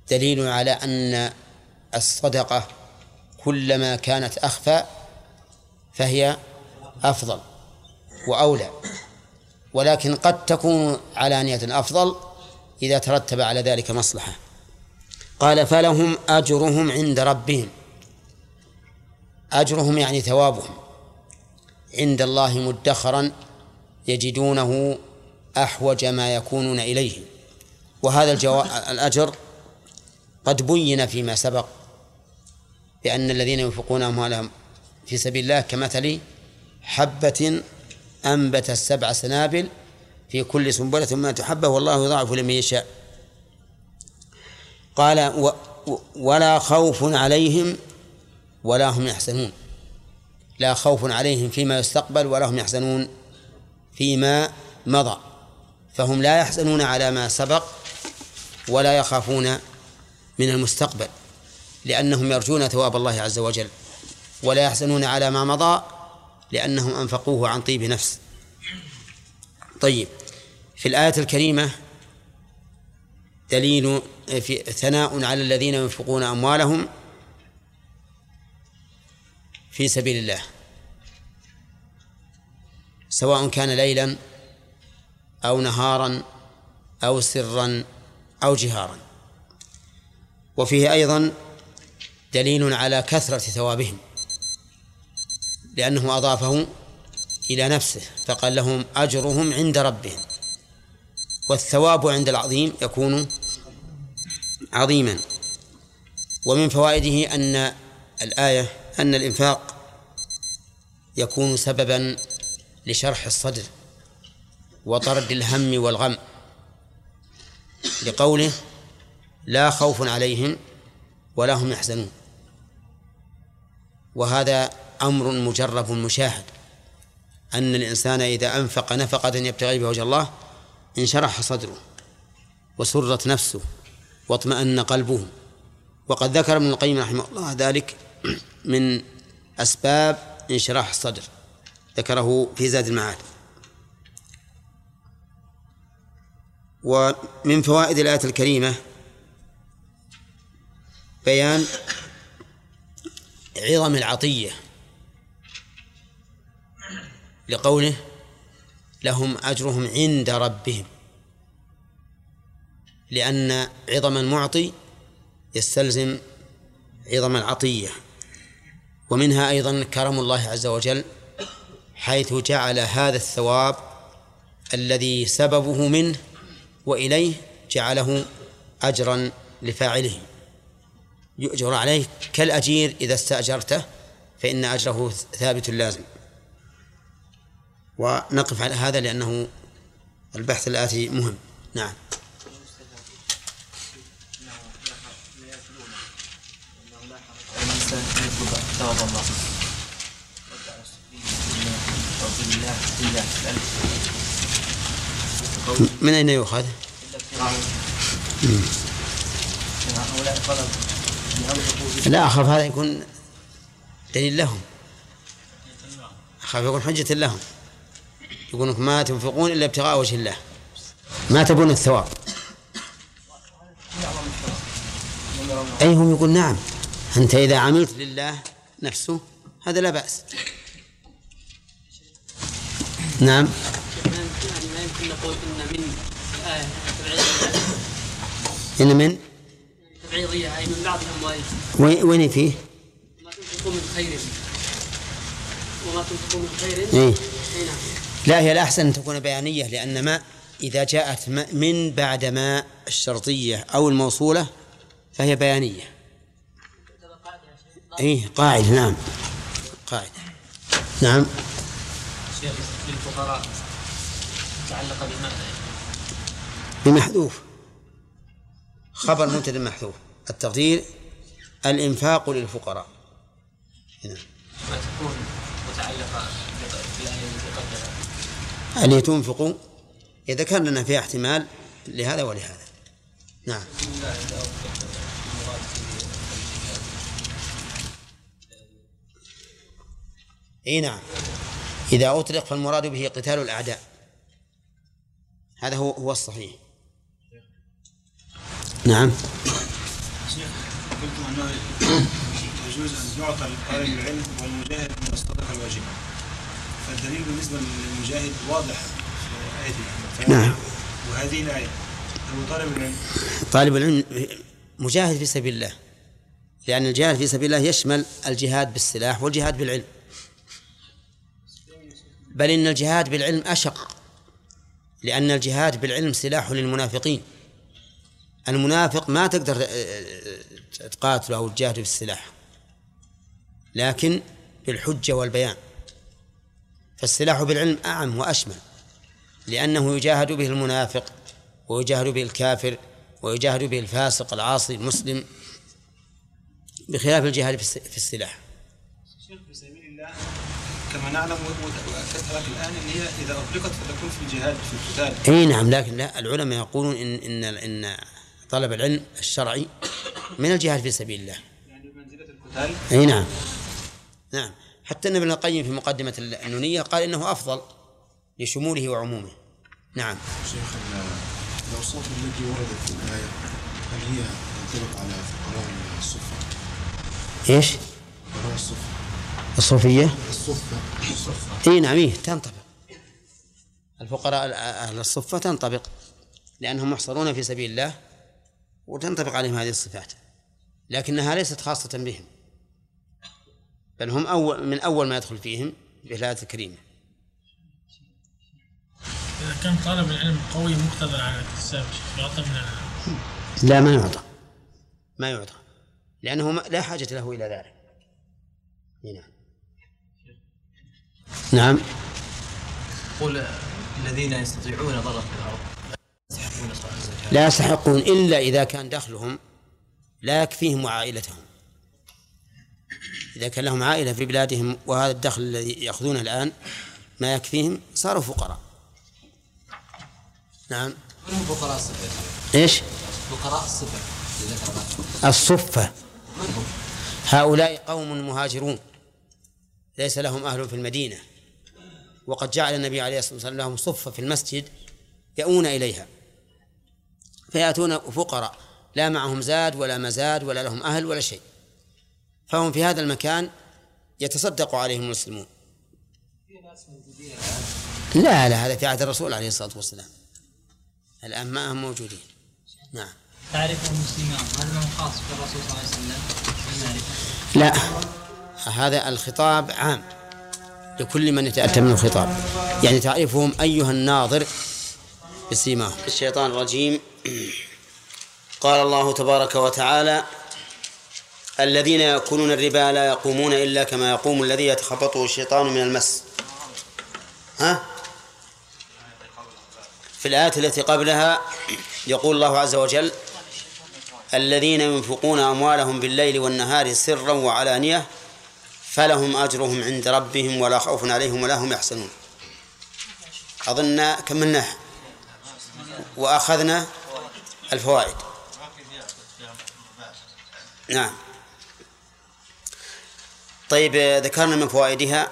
دليل على أن الصدقة كلما كانت أخفى فهي أفضل وأولى، ولكن قد تكون علانية أفضل إذا ترتب على ذلك مصلحة. قال فلهم أجرهم عند ربهم، أجرهم يعني ثوابهم عند الله مدخرا يجدونه أحوج ما يكونون إليه. وهذا الأجر قد بين فيما سبق بأن الذين ينفقون أموالهم في سبيل الله كمثل حبة أنبت 7 سنابل في كل سنبلة 100 حبة والله يضاعف لمن يشاء. قال ولا خوف عليهم ولا هم يحزنون، لا خوف عليهم فيما يستقبل ولا هم يحزنون فيما مضى، فهم لا يحزنون على ما سبق ولا يخافون من المستقبل لأنهم يرجون ثواب الله عز وجل، ولا يحزنون على ما مضى لأنهم أنفقوه عن طيب نفس. طيب، في الآية الكريمة دليل في ثناء على الذين ينفقون أموالهم في سبيل الله سواء كان ليلا أو نهارا أو سرا أو جهارا. وفيه أيضا دليل على كثرة ثوابهم لأنه أضافه إلى نفسه فقال لهم أجرهم عند ربهم، والثواب عند العظيم يكون عظيما. ومن فوائده أن الآية أن الإنفاق يكون سببا لشرح الصدر وطرد الهم والغم، لقوله لا خوف عليهم ولا هم يحزنون، وهذا أمر مجرب مشاهد أن الإنسان إذا أنفق نفقة يبتغي بها وجه الله انشرح صدره وسرت نفسه واطمأن قلبه. وقد ذكر ابن القيم رحمه الله ذلك من أسباب انشراح الصدر، ذكره في زاد المعاد. ومن فوائد الآية الكريمة بيان عظم العطية لقوله لهم أجرهم عند ربهم، لأن عظم المعطي يستلزم عظم العطية. ومنها أيضا كرم الله عز وجل حيث جعل هذا الثواب الذي سببه منه وإليه جعله أجرا لفاعله يؤجر عليه كالأجير إذا استأجرته فإن أجره ثابت لازم. ونقف على هذا لأنه البحث الآتي مهم. نعم. من أين يؤخذ؟ لا، أخاف هذا يكون دليل لهم، أخاف يكون حجة لهم، يقولون ما تنفقون إلا ابتغاء وجه الله، ما تبون الثواب. أي هم يقول نعم، أنت إذا عملت لله نفسه هذا لا بأس. نعم. ما يمكن نقول إن من الآية إن من تبعيضية أي من بعض الأموال. وين فيه؟ ما تنفقون من خير وما تنفقون من خير. إيه؟ لا، هي الأحسن أن تكون بيانية، لأن ما إذا جاءت من بعد ما الشرطية أو الموصولة فهي بيانية. إيه قاعدة. نعم قاعدة. نعم. للفقراء تعلق بمحذوف، خبر مبتدأ محذوف، التقدير الإنفاق للفقراء. هنا ما تكون متعلقة بالآية التي قبلها اللي تنفقوا إذا كان لنا فيها احتمال لهذا ولهذا. نعم. اي نعم، إذا أطلق فالمراد به قتال الأعداء، هذا هو الصحيح. نعم. شيخ قلتم أنه يجوز أن يعطى طالب العلم والمجاهد من الصدقة الواجبة، فالدليل بالنسبة للمجاهد واضح في آية نعم. وهذه الآية هو طالب العلم مجاهد في سبيل الله، لأن الجهاد في سبيل الله يشمل الجهاد بالسلاح والجهاد بالعلم، بل إن الجهاد بالعلم أشق، لأن الجهاد بالعلم سلاح للمنافقين. المنافق ما تقدر تقاتله أو تجاهده بالسلاح، لكن بالحجة والبيان. فالسلاح بالعلم أعم وأشمل، لأنه يجاهد به المنافق ويجاهد به الكافر ويجاهد به الفاسق العاصي المسلم، بخلاف الجهاد في السلاح. شيخ في سبيل الله كما نعلم وأكدت لك الآن إن هي إذا أطلقت فتكون في الجهاد في القتال. أي نعم، لكن لا، العلماء يقولون إن طلب العلم الشرعي من الجهاد في سبيل الله، يعني بمنزلة القتال. أي نعم. نعم، حتى ابن القيم في مقدمة النونية قال إنه أفضل لشموله وعمومه. نعم. شيخ الأوصاف التي وردت في الآية هل هي تنطبق على فقراء الصفة؟ إيش؟ فقراء الصفة. الصوفية؟ الصفة. إيه نعم، تنطبق. الفقراء أهل الصفة تنطبق، لأنهم محصرون في سبيل الله وتنطبق عليهم هذه الصفات، لكنها ليست خاصة بهم، بل هم من أول ما يدخل فيهم بالآية الكريمة. إذا كان طالب العلم قوي مقتدر على الاكتساب يعطى من لا، ما يعطى لأنه لا حاجة له إلى ذلك. هنا. نعم. قل الذين يستطيعون ضرب في الأرض لا يستحقون إلا إذا كان دخلهم لا يكفيهم وعائلتهم. إذا كان لهم عائلة في بلادهم وهذا الدخل الذي يأخذونه الآن ما يكفيهم صاروا فقراء. نعم. من هم فقراء الصفة؟ إيش؟ فقراء الصفة الصفة هؤلاء قوم مهاجرون ليس لهم أهل في المدينة، وقد جعل النبي عليه الصلاة والسلام لهم صفة في المسجد يأون إليها، فيأتون فقراء لا معهم زاد ولا مزاد ولا لهم أهل ولا شيء، فهم في هذا المكان يتصدق عليهم المسلمون. لا هذا في عهد الرسول عليه الصلاة والسلام، الآن ما هم موجودين. نعم. تعرف المسلمين هل من خاص بالرسول صلى الله عليه وسلم؟ لا، هذا الخطاب عام لكل من يتأتى منه الخطاب، يعني تعرفهم أيها الناظر بسيماهم. الشيطان الرجيم. قال الله تبارك وتعالى: الذين يأكلون الربا لا يقومون إلا كما يقوم الذي يتخبطه الشيطان من المس. في الآية التي قبلها يقول الله عز وجل: الذين ينفقون أموالهم بالليل والنهار سرا وعلانية فلهم أجرهم عند ربهم ولا خوف عليهم ولا هم يحزنون. أظن كملنا وأخذنا الفوائد. نعم. طيب، ذكرنا من فوائدها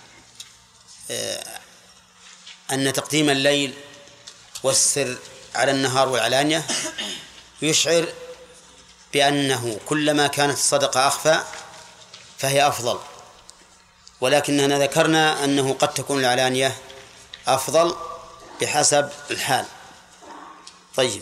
أن تقديم الليل والسر على النهار والعلانية يشعر بأنه كلما كانت الصدقة أخفى فهي أفضل، ولكننا ذكرنا أنه قد تكون العلانية أفضل بحسب الحال. طيب،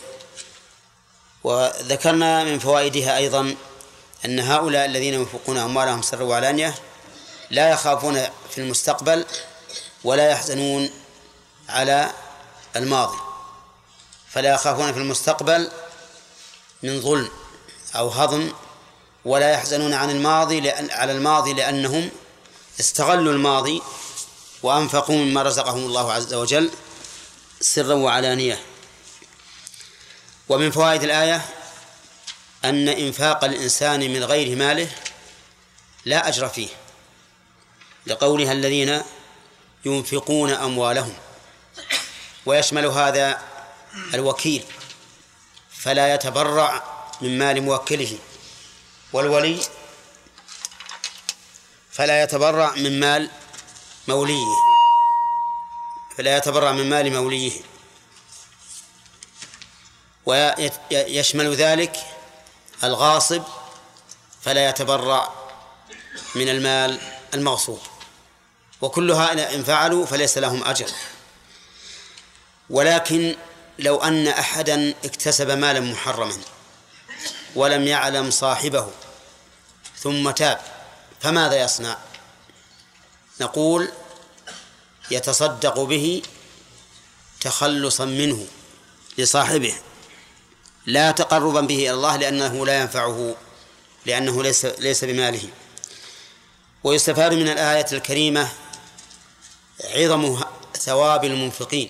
وذكرنا من فوائدها أيضا أن هؤلاء الذين ينفقون أموالهم سرا وعلانية لا يخافون في المستقبل ولا يحزنون على الماضي، فلا يخافون في المستقبل من ظلم أو هضم، ولا يحزنون عن الماضي على الماضي لأنهم استغلوا الماضي وأنفقوا مما رزقهم الله عز وجل سرا وعلانية. ومن فوائد الآية أن إنفاق الإنسان من غير ماله لا أجر فيه، لقولها الذين ينفقون أموالهم، ويشمل هذا الوكيل فلا يتبرع من مال موكله، والولي فلا يتبرع من مال موليه، ويشمل ذلك الغاصب فلا يتبرع من المال المغصوب، وكل هؤلاء إن فعلوا فليس لهم أجر. ولكن لو أن أحدا اكتسب مالا محرما ولم يعلم صاحبه ثم تاب فماذا يصنع؟ نقول يتصدق به تخلصا منه لصاحبه، لا تقربا به إلى الله، لأنه لا ينفعه، لأنه ليس بماله. ويستفاد من الآية الكريمة عظم ثواب المنفقين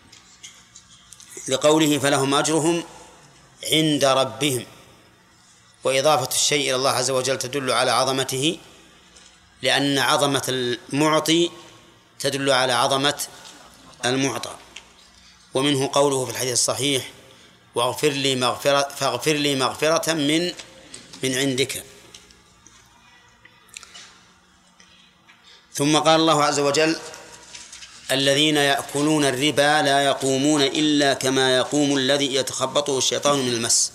لقوله فلهم أجرهم عند ربهم، وإضافة الشيء إلى الله عز وجل تدل على عظمته، لأن عظمة المعطي تدل على عظمة المعطى. ومنه قوله في الحديث الصحيح فاغفر لي مغفرة من عندك. ثم قال الله عز وجل الذين يأكلون الربا لا يقومون إلا كما يقوم الذي يتخبطه الشيطان من المس.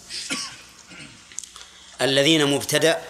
الذين مبتدأ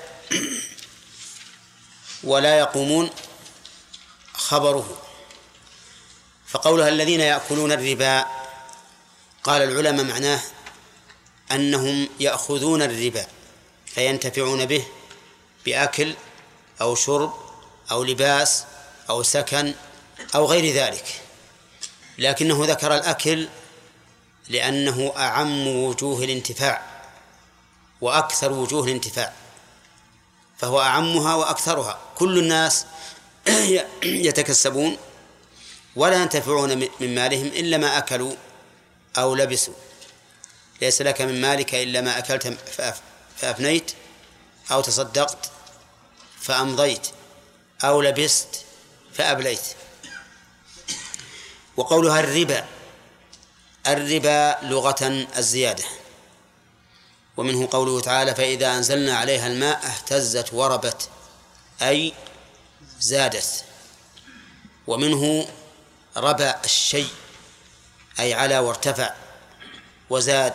ولا يقومون خبره، فقولها الذين يأكلون الربا قال العلماء معناه أنهم يأخذون الربا فينتفعون به بأكل أو شرب أو لباس أو سكن أو غير ذلك، لكنه ذكر الأكل لأنه أعم وجوه الانتفاع وأكثر وجوه الانتفاع، فهو أعمها وأكثرها. كل الناس يتكسبون ولا ينتفعون من مالهم إلا ما أكلوا أو لبسوا. ليس لك من مالك إلا ما أكلت فأفنيت، أو تصدقت فأمضيت، أو لبست فأبليت. وقولها الربا لغة الزيادة، ومنه قوله تعالى فإذا أنزلنا عليها الماء اهتزت وربت، أي زادت. ومنه ربى الشيء أي على وارتفع وزاد،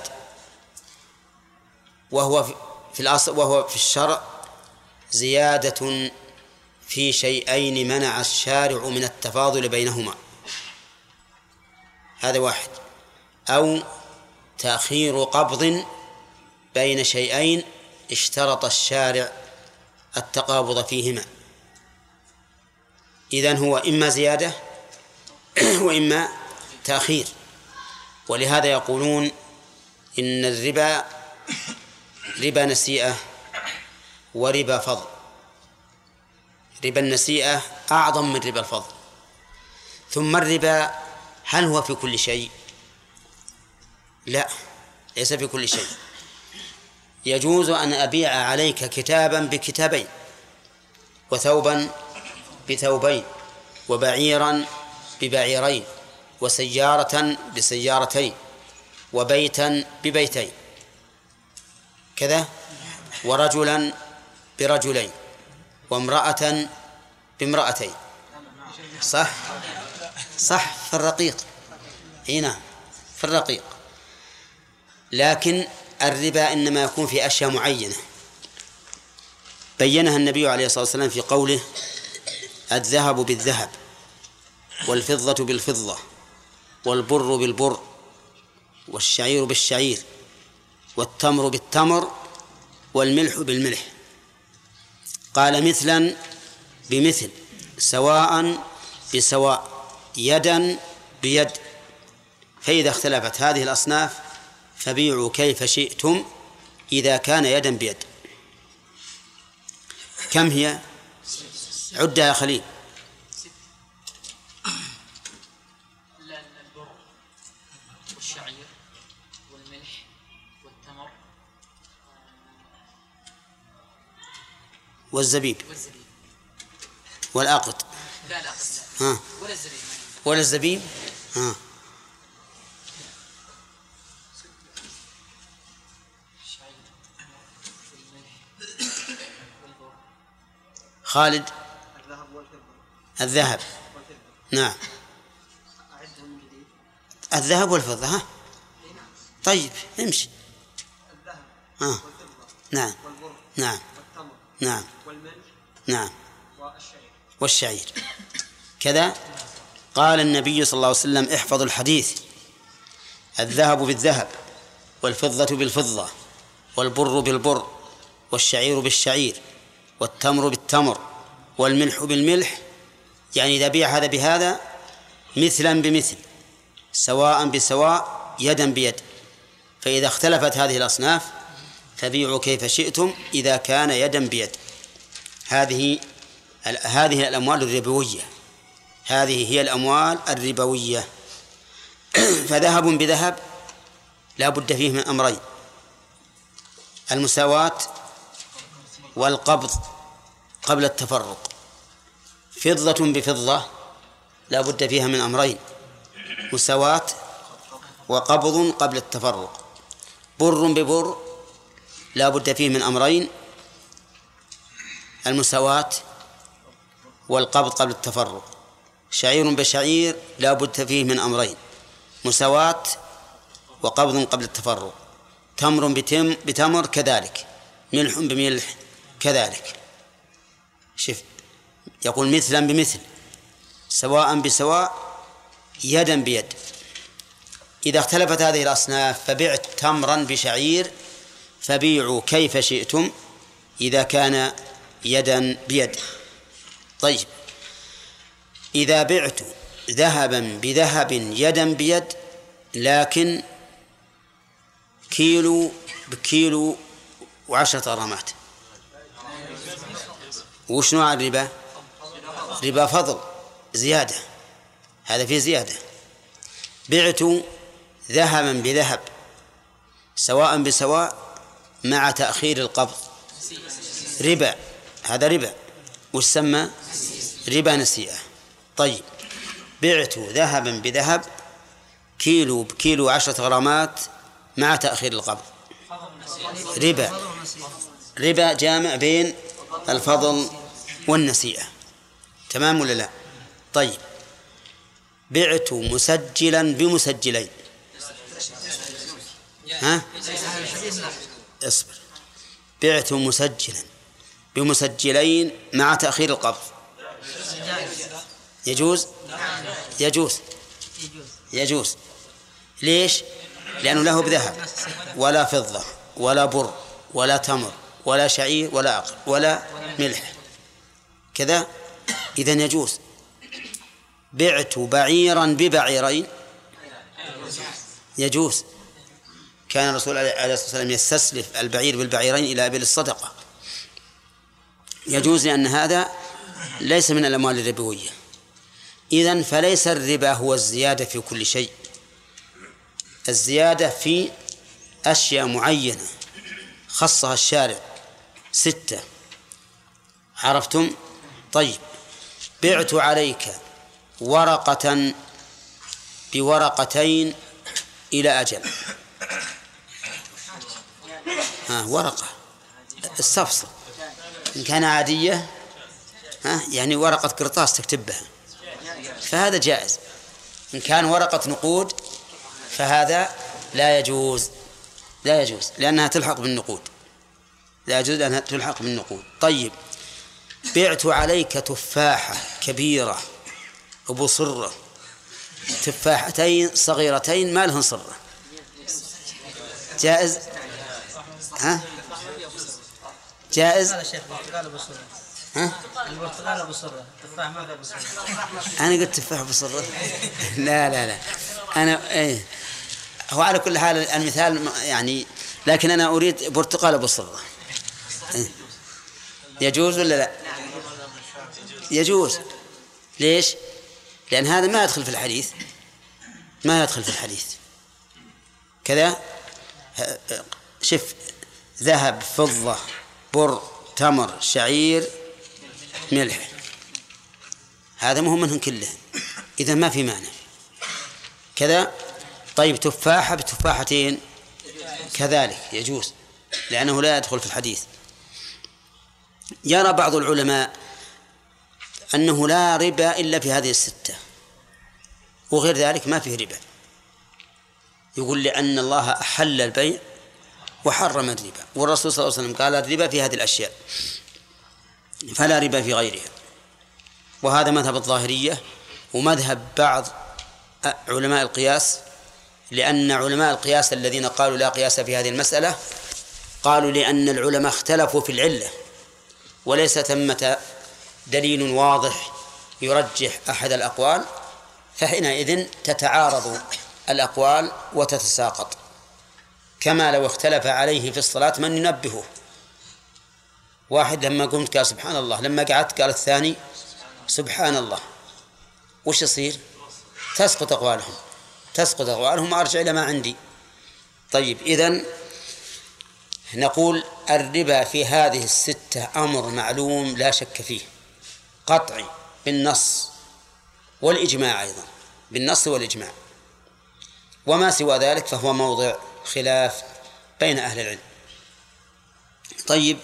وهو في الأصل وهو في الشرع زيادة في شيئين منع الشارع من التفاضل بينهما، هذا واحد، أو تأخير قبض بين شيئين اشترط الشارع التقابض فيهما. إذن هو إما زيادة وإما تأخير. ولهذا يقولون إن الربا ربا نسيئة وربا فضل. ربا النسيئة أعظم من ربا الفضل. ثم الربا هل هو في كل شيء؟ لا، ليس في كل شيء. يجوز أن أبيع عليك كتابا بكتابين، وثوبا بثوبين، وبعيرا ببعيرين، وسيارة بسيارتين، وبيتا ببيتين كذا، ورجلا برجلين، وامرأة بامرأتين. صح في الرقيق، هنا في الرقيق. لكن الربا إنما يكون في أشياء معينة بينها النبي عليه الصلاة والسلام في قوله الذهب بالذهب، والفضة بالفضة، والبر بالبر، والشعير بالشعير، والتمر بالتمر، والملح بالملح. قال مثلا بمثل، سواء بسواء، يدا بيد. فإذا اختلفت هذه الأصناف فبيعوا كيف شئتم إذا كان يدا بيد. كم هي؟ عدها يا خليل. البر والشعير والملح والتمر والزبيب والعقد. لا ها. ولا الزبيب. ها. خالد. الذهب. نعم. الذهب والفضة. ها. طيب امشي. نعم والبر نعم والتمر نعم والملح نعم والشعير. كذا قال النبي صلى الله عليه وسلم: احفظوا الحديث: الذهب بالذهب، والفضة بالفضة، والبر بالبر، والشعير بالشعير، والتمر بالتمر، والملح بالملح. يعني إذا بيع هذا بهذا مثلا بمثل، سواء بسواء، يدا بيد. فإذا اختلفت هذه الأصناف فبيعوا كيف شئتم إذا كان يدا بيد. هذه الأموال الربوية، هذه هي الأموال الربوية. فذهب بذهب لا بد فيه من أمرين: المساواة والقبض قبل التفرق. فضة بفضة لا بد فيها من أمرين: مساواة وقبض قبل التفرق. بر ببر لا بد فيه من أمرين: المساواة والقبض قبل التفرق. شعير بشعير لا بد فيه من أمرين: مساواة وقبض قبل التفرق. تمر بتمر كذلك، ملح بملح كذلك. شف يقول مثلا بمثل، سواء بسواء، يدا بيد. إذا اختلفت هذه الأصناف فبعت تمرا بشعير فبيعوا كيف شئتم إذا كان يدا بيد. طيب، إذا بعت ذهبا بذهب يدا بيد لكن كيلو بكيلو و10 غرامات، وش نوع الربا؟ ربا فضل، زيادة، هذا فيه زيادة. بعت ذهبا بذهب سواء بسواء مع تأخير القبض، ربا، هذا ربا، ويسمى ربا نسيئة. طيب، بعت ذهبا بذهب كيلو بكيلو 10 غرامات مع تأخير القبض، ربا جامع بين الفضل والنسيئة. تمام ولا لا؟ طيب، بعت مسجلا بمسجلين. ها؟ اصبر. بعت مسجلا بمسجلين مع تأخير القبض يجوز؟ يجوز. ليش؟ لأنه له بذهب ولا فضة ولا بر ولا تمر ولا شعير ولا عقل ولا ملح كذا، إذن يجوز. بعت بعيرا ببعيرين يجوز. كان الرسول عليه الصلاة والسلام يستسلف البعير بالبعيرين إلى أبل الصدقة، يجوز، لأن هذا ليس من الأموال الربوية. إذن فليس الربا هو الزيادة في كل شيء، الزيادة في أشياء معينة خصها الشارع 6. عرفتم؟ طيب، بعت عليك ورقة بورقتين إلى أجل. ورقة الصفصة إن كان عادية، يعني ورقة قرطاس تكتبها فهذا جائز. إن كان ورقة نقود فهذا لا يجوز، لأنها تلحق بالنقود، لا يجوز لأنها تلحق بالنقود. طيب، بعت عليك تفاحة كبيرة أبو صرة، تفاحتين صغيرتين ما لهن صرة، جائز؟ جائز؟ البرتقال أبو صرة، التفاح ما أبو صرة. أنا قلت تفاح أبو صرة. لا أنا هو على كل حال المثال يعني، لكن أنا أريد برتقال أبو صرة. يجوز ولا لا؟ يجوز. ليش؟ لأن هذا ما يدخل في الحديث، كذا. شف، ذهب فضة بر تمر شعير ملح، هذا مهم منهم كله، إذا ما في معنى كذا. طيب، تفاحة بتفاحتين كذلك يجوز، لأنه لا يدخل في الحديث. يرى بعض العلماء أنه لا ربا إلا في هذه 6، وغير ذلك ما فيه ربا. يقول لأن الله أحل البيع وحرم الربا، والرسول صلى الله عليه وسلم قال الربا في هذه الأشياء فلا ربا في غيرها. وهذا مذهب الظاهرية ومذهب بعض علماء القياس، لأن علماء القياس الذين قالوا لا قياس في هذه المسألة قالوا لأن العلماء اختلفوا في العلة وليس ثمة دليل واضح يرجح أحد الأقوال، فحينئذ تتعارض الأقوال وتتساقط. كما لو اختلف عليه في الصلاة من ينبهه، واحد لما قمت قال سبحان الله، لما قعدت قال الثاني سبحان الله، وش يصير؟ تسقط أقوالهم وأرجع إلى ما عندي. طيب، إذن نقول الربا في هذه الستة أمر معلوم لا شك فيه قطعي بالنص والإجماع، أيضا بالنص والإجماع، وما سوى ذلك فهو موضع خلاف بين أهل العلم. طيب،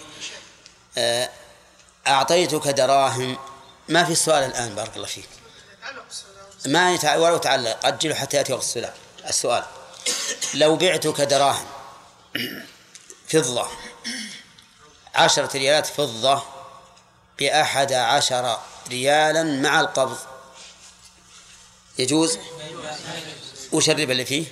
أعطيتك دراهم، ما في سؤال الآن بارك الله فيك، ما ولو تعلق أجله حتى يأتي وقت السؤال. لو بعتك دراهم فضة 10 ريالات فضة ب11 ريالا مع القبض، يجوز؟ وش الربا اللي فيه؟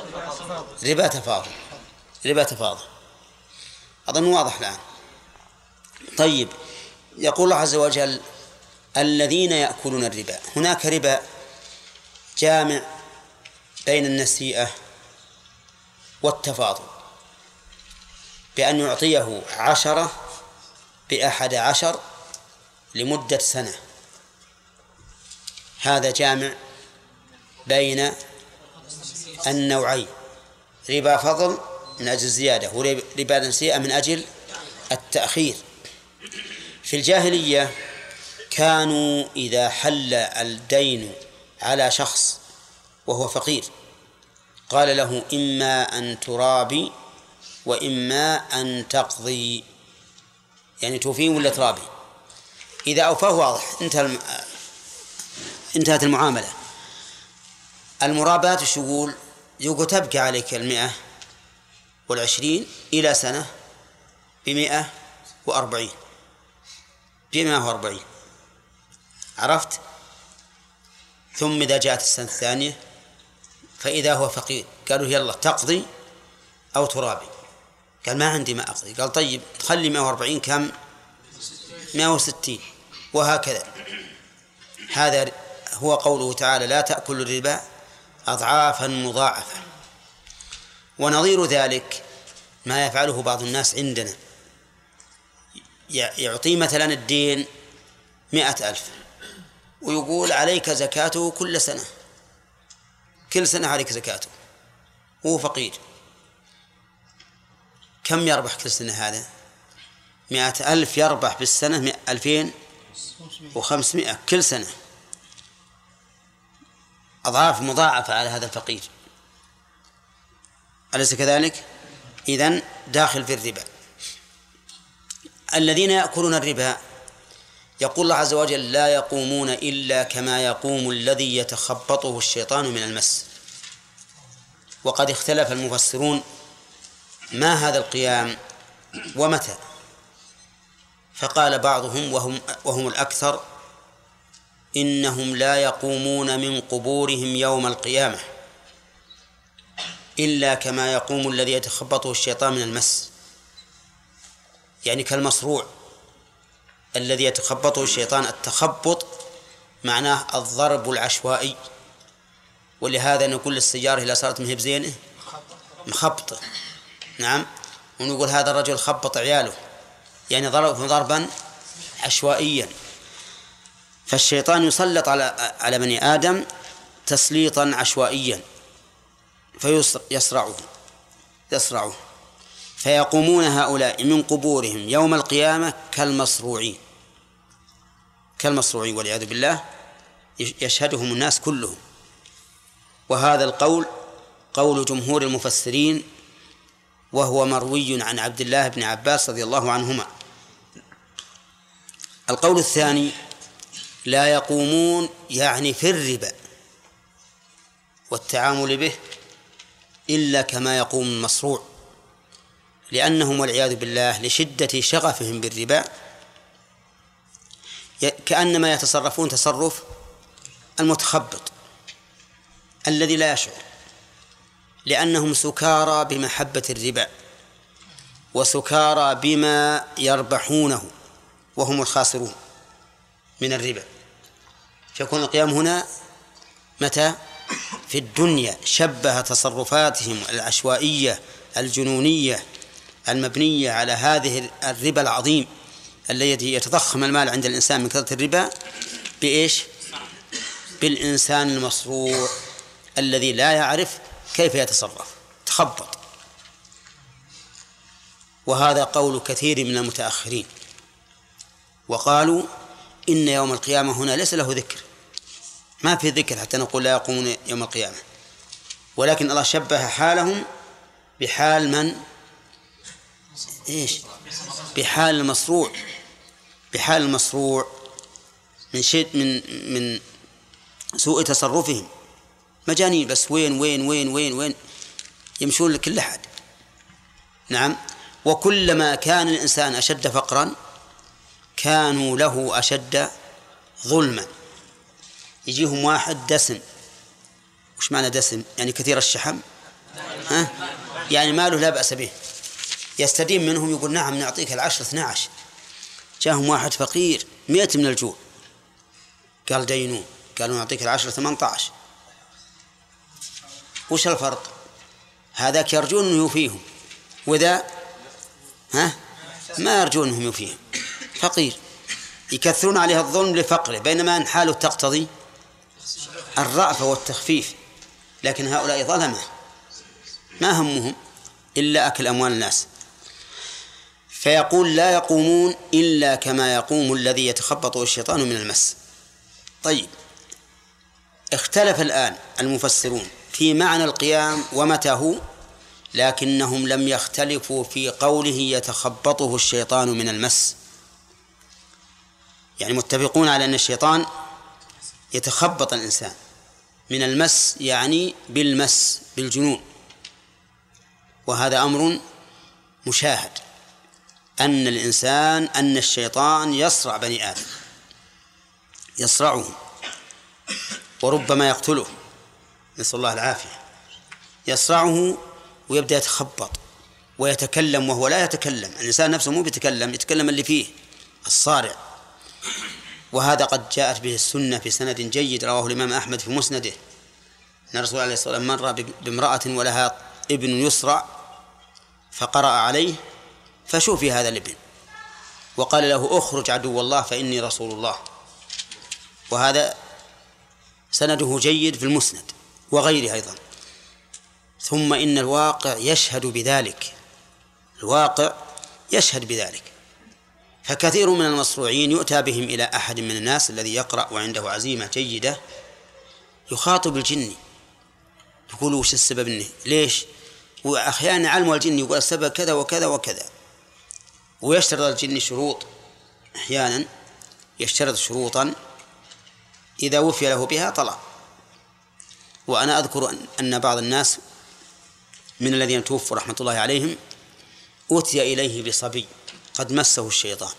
ربا تفاضل، أظن واضح الآن. طيب، يقول الله عز وجل الذين يأكلون الربا، هناك ربا جامع بين النسيئة والتفاضل، بأن يعطيه 10 ب11 لمدة سنة، هذا جامع بين النوعين، ربا فضل من أجل الزيادة وربا نسيئة من أجل التأخير. في الجاهلية كانوا إذا حل الدين على شخص وهو فقير قال له إما أن ترابي وإما أن تقضي، يعني توفيه ولا ترابي. إذا أوفاه واضح انتهت المعاملة. المرابات الشغول يقول تبقى عليك 120 إلى سنة ب140 عرفت؟ ثم إذا جاءت السنة الثانية فإذا هو فقير قالوا يلا تقضي أو ترابي، قال ما عندي ما أقضي، قال طيب تخلي 140 كم؟ 160، وهكذا. هذا هو قوله تعالى لا تأكل الربا أضعافا مضاعفة. ونظير ذلك ما يفعله بعض الناس عندنا، يعطي مثلا الدين 100,000 ويقول عليك زكاته كل سنة عليك زكاته، وهو فقير. كم يربح كل سنة هذا؟ 100,000 يربح بالسنة 2500 كل سنة، أضعاف مضاعفة على هذا الفقير، أليس كذلك؟ إذن داخل في الربا. الذين يأكلون الربا يقول الله عز وجل لا يقومون إلا كما يقوم الذي يتخبطه الشيطان من المس. وقد اختلف المفسرون ما هذا القيام ومتى، فقال بعضهم وهم الأكثر إنهم لا يقومون من قبورهم يوم القيامة إلا كما يقوم الذي يتخبطه الشيطان من المس، يعني كالمصروع الذي يتخبطه الشيطان. التخبط معناه الضرب العشوائي، ولهذا نقول للسيارة إذا صارت مهب زينه مخبطة، نعم، ونقول هذا الرجل خبط عياله، يعني ضربا عشوائيا. فالشيطان يسلط على بني آدم تسليطا عشوائيا فيصرعه فيقومون هؤلاء من قبورهم يوم القيامة كالمصروعين والعياذ بالله، يشهدهم الناس كلهم. وهذا القول قول جمهور المفسرين، وهو مروي عن عبد الله بن عباس رضي الله عنهما. القول الثاني لا يقومون يعني في الربا والتعامل به إلا كما يقوم المصروع، لأنهم والعياذ بالله لشدة شغفهم بالربا كأنما يتصرفون تصرف المتخبط الذي لا يشعر، لأنهم سكارى بمحبة الربا وسكارى بما يربحونه وهم الخاسرون من الربا. فيكون القيام هنا متى؟ في الدنيا. شبه تصرفاتهم العشوائية الجنونية المبنية على هذه الربا العظيم الذي يتضخم المال عند الإنسان من كثرة الربا بإيش؟ بالإنسان المصروع الذي لا يعرف كيف يتصرف، تخبط. وهذا قول كثير من المتأخرين، وقالوا إن يوم القيامة هنا ليس له ذكر، ما في ذكر حتى نقول لا يقومون يوم القيامة، ولكن الله شبه حالهم بحال من؟ إيش؟ بحال المصروع، بحال المصروع من شيء من سوء تصرفهم، مجانين بس وين وين وين وين وين يمشون لكل أحد. نعم. وكلما كان الإنسان أشد فقرا كانوا له أشد ظلما. يجيهم واحد دسم. وش معنى دسم؟ يعني كثير الشحم، يعني ماله لا بأس به، يستدين منهم، يقول نعم نعطيك 10 12. جاءهم واحد فقير 100 من الجوع، قال دينون، قالوا نعطيك 10 18. وش الفرق؟ هذاك يرجون أنه يوفيهم، وذا ما يرجون أنهم يوفيهم، فقير يكثرون عليه الظلم لفقره، بينما أن حاله تقتضي الرأفة والتخفيف. لكن هؤلاء ظلمة ما همهم إلا أكل أموال الناس. فيقول لا يقومون إلا كما يقوم الذي يتخبطه الشيطان من المس. طيب، اختلف الآن المفسرون في معنى القيام ومتى هو، لكنهم لم يختلفوا في قوله يتخبطه الشيطان من المس. يعني متفقون على أن الشيطان يتخبط الإنسان من المس، يعني بالمس بالجنون. وهذا أمر مشاهد، أن الشيطان يصرع بني آدم، يصرعهم وربما يقتله، نسأل الله العافية. يصرعه ويبدأ يتخبط ويتكلم وهو لا يتكلم. الإنسان نفسه مو بيتكلم، يتكلم اللي فيه الصارع. وهذا قد جاءت به السنة في سند جيد، رواه الإمام أحمد في مسنده، أن الرسول عليه الصلاة والسلام مر بامرأة ولها ابن يسرع فقرأ عليه فشوفي هذا الابن وقال له اخرج عدو الله فإني رسول الله. وهذا سنده جيد في المسند وغيره أيضا. ثم إن الواقع يشهد بذلك، الواقع يشهد بذلك. فكثير من المصروعين يؤتى بهم إلى أحد من الناس الذي يقرأ وعنده عزيمة جيدة، يخاطب الجن يقول وش السبب إنه ليش، وأحيانا علم الجن يقول السبب كذا وكذا وكذا، ويشترط الجن شروط، أحيانا يشترط شروطا إذا وفي له بها طلع. وأنا أذكر أن بعض الناس من الذين توفوا رحمة الله عليهم أتي إليه بصبي قد مسه الشيطان،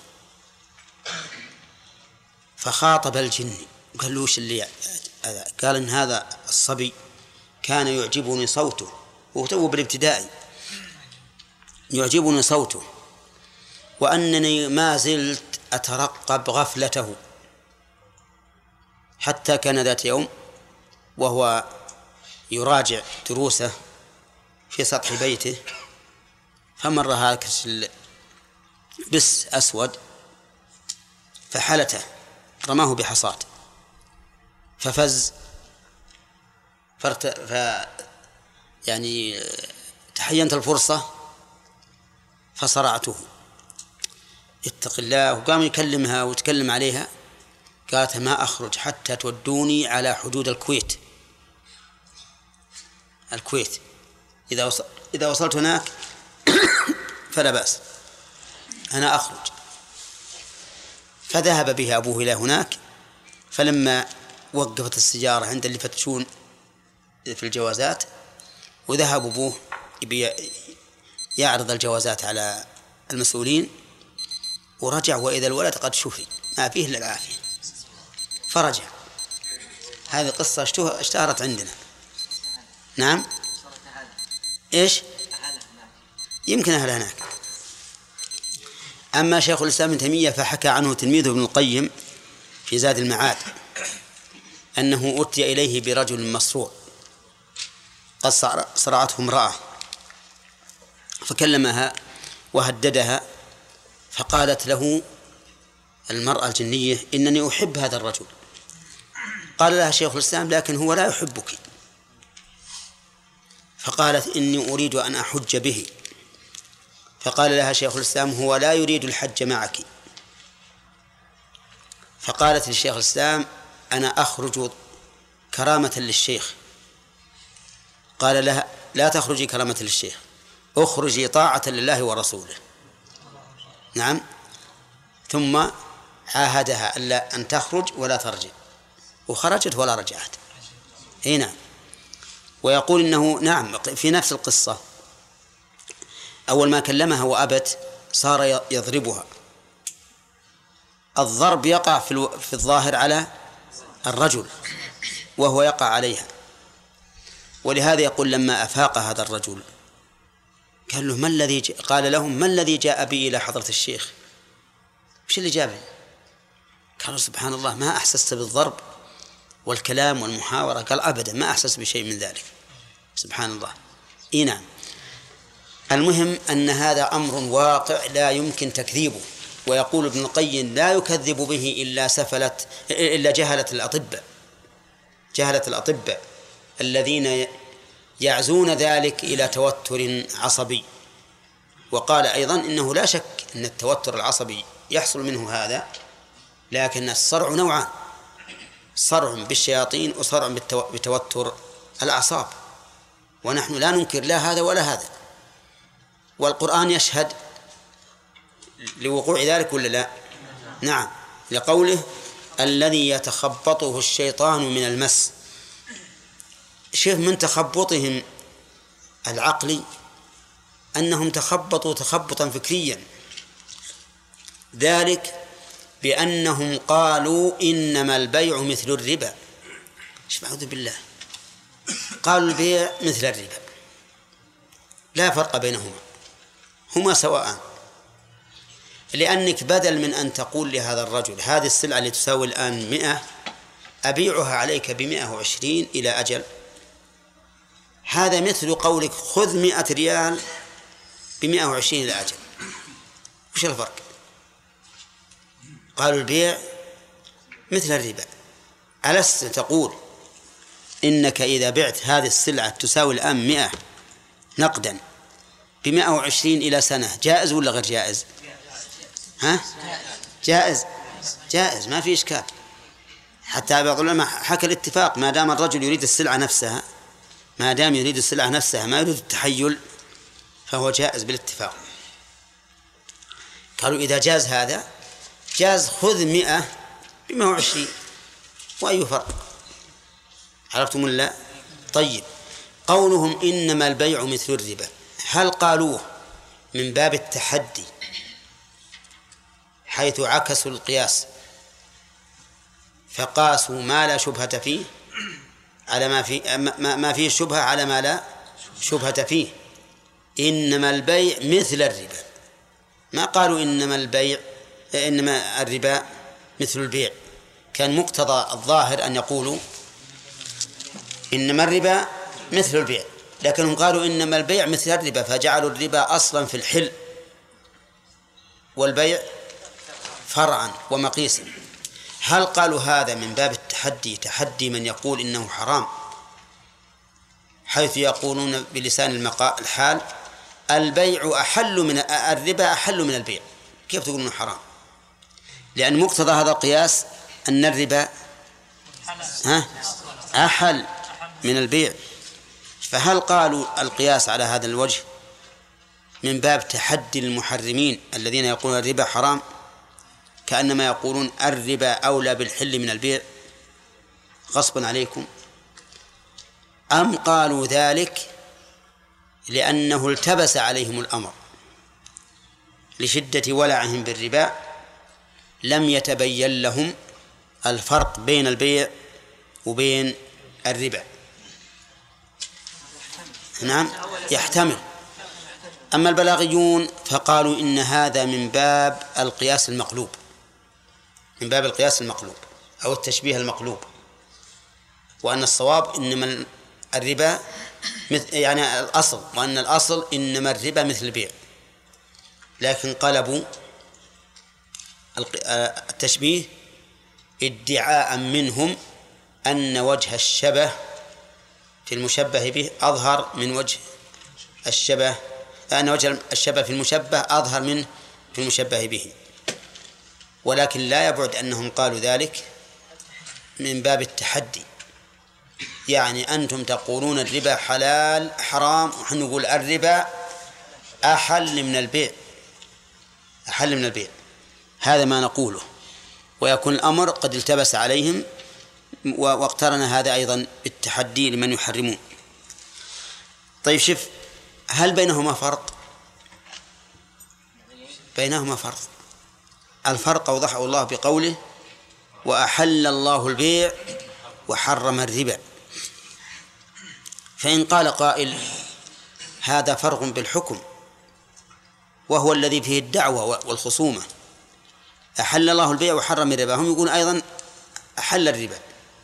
فخاطب الجن قال له وش اللي قال إن هذا الصبي كان يعجبني صوته، وهو بالابتدائي يعجبني صوته، وأنني ما زلت أترقب غفلته، حتى كان ذات يوم وهو يراجع دروسه في سطح بيته فمر هكذا بس أسود فحلته، رماه بحصاة ففز يعني تحينت الفرصة فصرعته. اتق الله. وقام يكلمها وتكلم عليها، قالت ما أخرج حتى تودوني على حدود الكويت إذا وصلت هناك فلا بأس، أنا أخرج. فذهب بها أبوه إلى هناك، فلما وقفت السيارة عند اللي يفتشون في الجوازات وذهب أبوه يعرض الجوازات على المسؤولين ورجع وإذا الولد قد شفي ما فيه إلا العافية فرجع. هذه قصة اشتهرت عندنا. نعم. إيش؟ يمكن أهل هناك. أما شيخ الإسلام ابن تيمية فحكى عنه تلميذه ابن القيم في زاد المعاد أنه أتي إليه برجل مصروع قد صرعته امرأة فكلمها وهددها، فقالت له المرأة الجنية إنني أحب هذا الرجل. قال لها شيخ الإسلام لكن هو لا يحبك. فقالت إني أريد أن أحج به. فقال لها شيخ الإسلام هو لا يريد الحج معك. فقالت للشيخ الإسلام أنا أخرج كرامة للشيخ. قال لها لا تخرجي كرامة للشيخ، أخرجي طاعة لله ورسوله. نعم. ثم عاهدها ألا أن تخرج ولا ترجع، وخرجت ولا رجعت. أي نعم. ويقول إنه نعم في نفس القصة أول ما كلمها وأبت صار يضربها. الضرب يقع في الظاهر على الرجل وهو يقع عليها. ولهذا يقول لما أفاق هذا الرجل قال له قال لهم ما الذي جاء بي إلى حضرة الشيخ؟ وش اللي جابني؟ قالوا سبحان الله ما أحسست بالضرب والكلام والمحاورة. قال أبدا ما أحسست بشيء من ذلك. سبحان الله. إيه نعم. المهم أن هذا أمر واقع لا يمكن تكذيبه. ويقول ابن القيم لا يكذب به إلا جهلة الأطباء الذين يعزون ذلك إلى توتر عصبي. وقال أيضا إنه لا شك أن التوتر العصبي يحصل منه هذا، لكن الصرع نوعان: صرع بالشياطين وصرع بتوتر الأعصاب، ونحن لا ننكر لا هذا ولا هذا. والقرآن يشهد لوقوع ذلك ولا لا؟ نعم، لقوله الذي يتخبطه الشيطان من المس. شوف من تخبطهم العقلي أنهم تخبطوا تخبطا فكريا، ذلك بأنهم قالوا إنما البيع مثل الربا. أعوذ بالله، قالوا البيع مثل الربا، لا فرق بينهما، هما سواء. لأنك بدل من أن تقول لهذا الرجل هذه السلعة اللي تساوي الآن 100 أبيعها عليك ب120 إلى أجل، هذا مثل قولك خذ 100 ريال ب120 إلى أجل. وش الفرق؟ قالوا البيع مثل الربا. ألست تقول إنك إذا بعت هذه السلعة تساوي الآن 100 نقدا ب120 إلى سنة جائز ولا غير جائز؟ ها؟ جائز ما في إشكال. حتى بعض العلماء حكى الاتفاق ما دام الرجل يريد السلعة نفسها، ما دام يريد السلعة نفسها ما يريد التحيل فهو جائز بالاتفاق. قالوا إذا جاز هذا جاز خذ 100 ب120، وأي فرق؟ عرفتم ولا؟ طيب، قولهم إنما البيع مثل الربا، هل قالوه من باب التحدي حيث عكسوا القياس فقاسوا ما لا شبهة فيه على ما فيه شبهة على ما لا شبهة فيه؟ إنما البيع مثل الربا، ما قالوا إنما الربا مثل البيع. كان مقتضى الظاهر أن يقولوا إنما الربا مثل البيع، لكنهم قالوا إنما البيع مثل الربا، فجعلوا الربا أصلا في الحل والبيع فرعا ومقيسا. هل قالوا هذا من باب التحدي، تحدي من يقول إنه حرام، حيث يقولون بلسان الحال البيع أحل من الربا أحل من البيع، كيف تقولون حرام؟ لأن مقتضى هذا القياس أن الربا أحل من البيع. فهل قالوا القياس على هذا الوجه من باب تحدي المحرمين الذين يقولون الربا حرام، كأنما يقولون الربا أولى بالحل من البيع غصبا عليكم، أم قالوا ذلك لأنه التبس عليهم الأمر لشدة ولعهم بالربا، لم يتبين لهم الفرق بين البيع وبين الربا. نعم يحتمل. أما البلاغيون فقالوا إن هذا من باب القياس المقلوب، من باب القياس المقلوب أو التشبيه المقلوب، وأن الصواب إنما الربا يعني الأصل، وأن الأصل إنما الربا مثل البيع، لكن قلبوا التشبيه ادعاء منهم أن وجه الشبه في المشبه به أظهر من وجه الشبه، أن وجه الشبه في المشبه أظهر منه في المشبه به. ولكن لا يبعد أنهم قالوا ذلك من باب التحدي، يعني أنتم تقولون الربا حلال حرام، ونحن نقول الربا أحل من البيع، أحل من البيع. هذا ما نقوله، ويكون الأمر قد التبس عليهم، واقترن هذا أيضا بالتحدي لمن يحرمون. طيب شوف، هل بينهما فرق؟ بينهما فرق. الفرق أوضحه الله بقوله وأحل الله البيع وحرم الربا. فإن قال قائل هذا فرق بالحكم وهو الذي فيه الدعوة والخصومة، أحل الله البيع وحرم الربا، هم يقولون أيضا أحل الربا،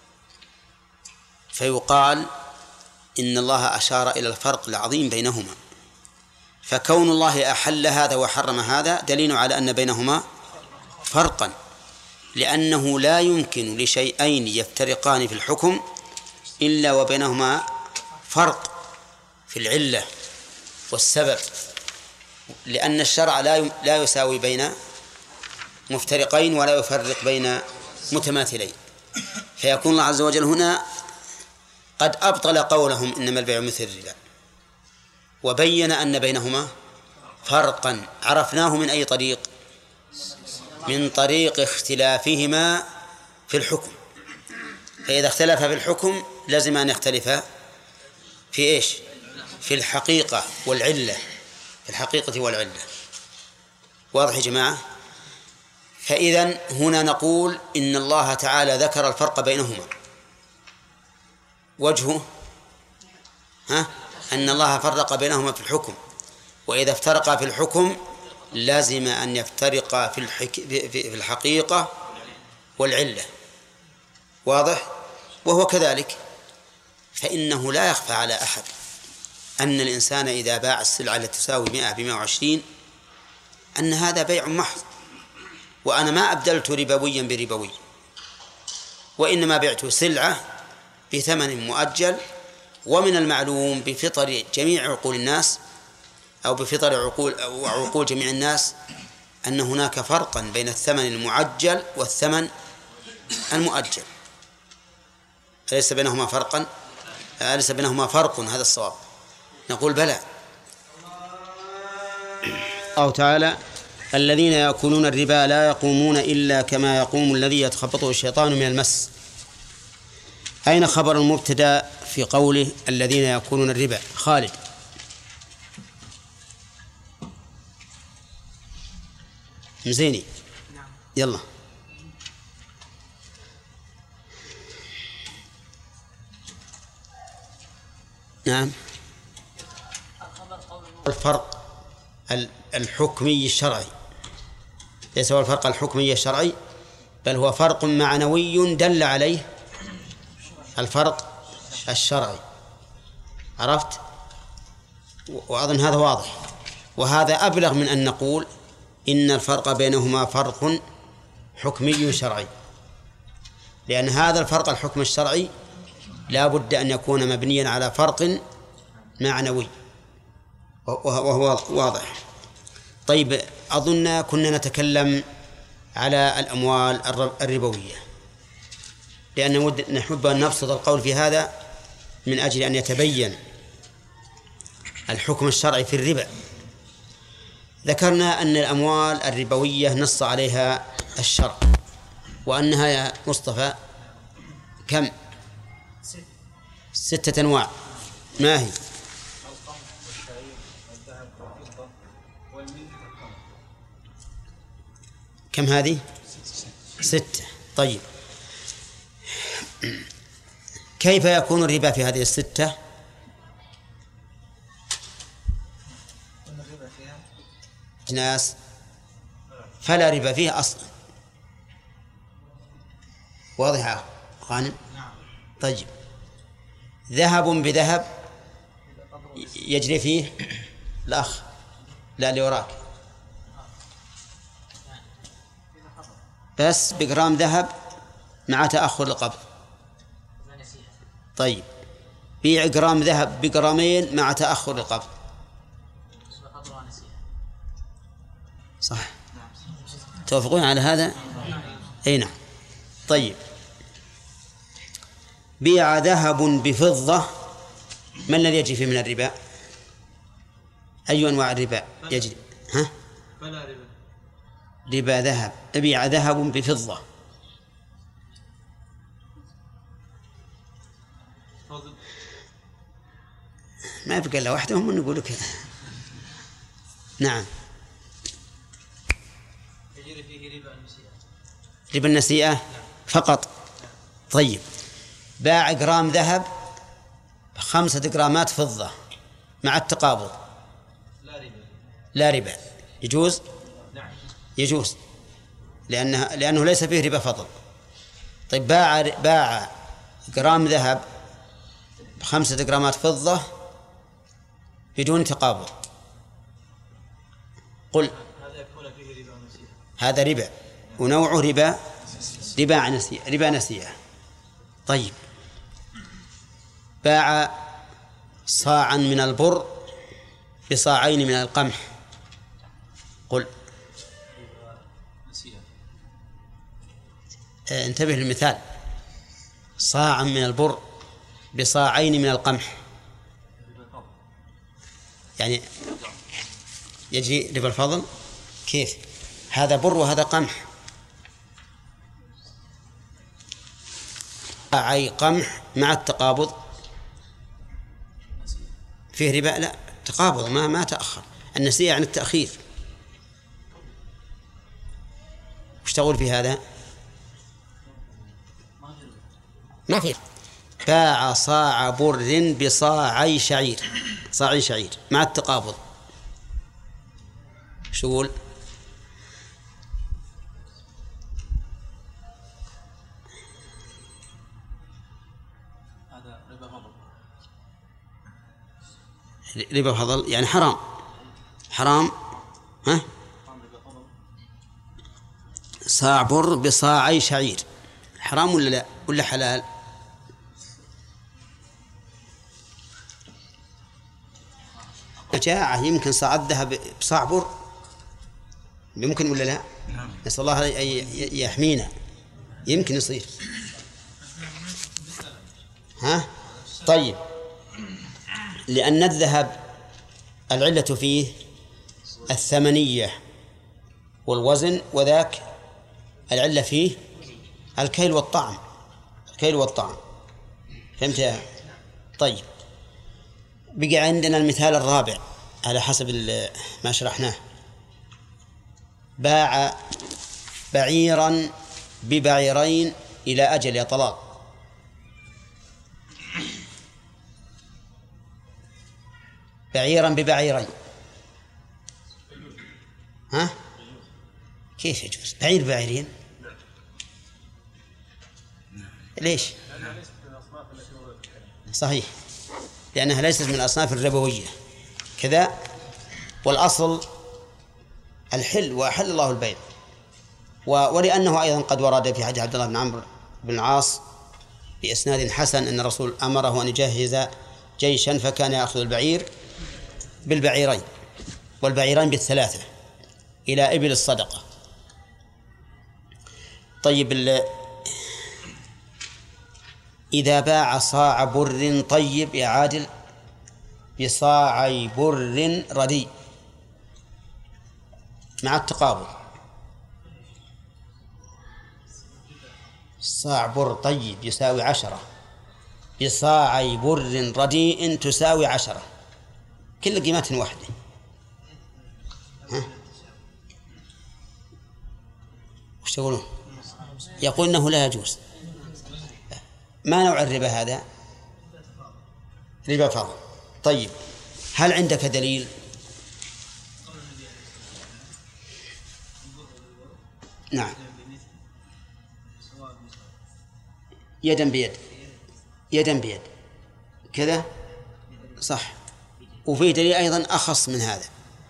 فيقال إن الله أشار إلى الفرق العظيم بينهما، فكون الله أحل هذا وحرم هذا دليل على أن بينهما فرقا، لأنه لا يمكن لشيئين يفترقان في الحكم إلا وبينهما فرق في العلة والسبب، لأن الشرع لا يساوي بين مفترقين ولا يفرق بين متماثلين. فيكون الله عز وجل هنا قد أبطل قولهم إنما البيع مثل الربا، وبين أن بينهما فرقا عرفناه من أي طريق؟ من طريق اختلافهما في الحكم. فإذا اختلف في الحكم لازم أن يختلف في إيش؟ في الحقيقة والعلة، في الحقيقة والعلة. واضح يا جماعة؟ فإذن هنا نقول إن الله تعالى ذكر الفرق بينهما، وجهه أن الله فرق بينهما في الحكم، وإذا افترقا في الحكم لازم أن يفترقا في الحقيقة والعلة. واضح؟ وهو كذلك، فإنه لا يخفى على أحد أن الإنسان إذا باع السلعة التي تساوي 100 ب120 أن هذا بيع محض، وأنا ما أبدلت ربويا بربوي، وإنما بعت سلعة بثمن مؤجل. ومن المعلوم بفطر جميع عقول الناس أو بفطر عقول جميع الناس أن هناك فرقا بين الثمن المعجل والثمن المؤجل. أليس بينهما فرقا؟ أليس بينهما فرق؟ هذا الصواب. نقول بلى. الله تعالى الذين يأكلون الربا لا يقومون إلا كما يقوم الذي يتخبطه الشيطان من المس. أين خبر المبتدأ في قوله الذين يأكلون الربا؟ خالد. مزيني يلا. نعم. الفرق الحكمي الشرعي ليس هو الفرق الحكمي الشرعي، بل هو فرق معنوي دل عليه الفرق الشرعي. عرفت؟ وأظن هذا واضح، وهذا أبلغ من أن نقول إن الفرق بينهما فرق حكمي شرعي، لأن هذا الفرق الحكم الشرعي لا بد أن يكون مبنيا على فرق معنوي، وهو واضح. طيب، أظن كنا نتكلم على الأموال الربوية، لأن نحب أن نبسط القول في هذا من أجل أن يتبين الحكم الشرعي في الربا. ذكرنا أن الأموال الربوية نص عليها الشرع، وأنها يا مصطفى كم؟ 6 أنواع. ما هي؟ كم هذه؟ 6. طيب كيف يكون الربا في هذه 6؟ أجناس فلا ربا فيه أصلا. واضحة غانم؟ طيب ذهب بذهب يجري فيه الأخ لا اللي وراك بس بجرام ذهب مع تأخر القبض. طيب بيع جرام ذهب بجرامين مع تأخر القبض. صح، توافقون على هذا؟ أي نعم. طيب بيع ذهب بفضة، ما الذي يجري فيه من الربا؟ أي أنواع الربا يجري؟ ها؟ فلا ربا. ربا ذهب، بيع ذهب بفضة. ما يبقى إلا وحدهم ونقول لك نعم. يجري فيه ربا النسيئة. ربا النسيئة فقط. طيب باع جرام ذهب 5 جرامات فضة مع التقابض، لا ربا. يجوز؟ يجوز لأنه ليس فيه ربا فضل. طيب باع جرام ذهب 5 جرامات فضة بدون تقابض، قل هذا ربا ونوعه ربا نسيئة. طيب باع صاعا من البر بصاعين من القمح، قل انتبه للمثال، صاعا من البر بصاعين من القمح، يعني يجري ربا الفضل. كيف؟ هذا بر وهذا قمح. صاعي قمح مع التقابض فيه ربا؟ لا، تقابض ما تأخر. النسيئة عن التأخير. وش تقول في هذا؟ ما في. باع صاع بر بصاعي شعير، صاعي شعير مع التقابض، شو تقول؟ هذا ربا فضل. ربا فضل يعني حرام. حرام. ها؟ صاع بر بصاعي شعير حرام ولا لا ولا حلال؟ جاعة يمكن صاع الذهب بصاع بر، يمكن ولا لا؟ نسأل الله يحمينا، يمكن يصير. ها؟ طيب لأن الذهب العلة فيه الثمنية والوزن، وذاك العلة فيه الكيل والطعم. الكيل والطعم، فهمت؟ طيب بقى عندنا المثال الرابع على حسب ما شرحناه. باع بعيرا ببعيرين إلى أجل يا طلال. بعيرا ببعيرين، ها؟ كيف يجوز بعير بعيرين؟ ليش؟ صحيح، لأنها ليست من الأصناف الربوية كذا. والأصل الحل، وأحل الله البيع. ولأنه أيضا قد ورد في حديث عبد الله بن عمرو بن العاص بإسناد حسن أن الرسول أمره أن يجهز جيشا فكان يأخذ البعير بالبعيرين والبعيرين بالثلاثة إلى إبل الصدقة. طيب إذا باع صاع بر طيب يا عادل بصاعي بر رديء مع التقابض، صاع بر طيب يساوي 10 بصاعي بر رديء تساوي 10، كل قيمة واحدة. وش تقولون؟ يقول إنه لا يجوز. ما نوع الربا هذا؟ ربا فضل. طيب هل عندك دليل؟ نعم، يدا بيد، يدا بيد كذا صح. وفي دليل أيضا أخص من هذا.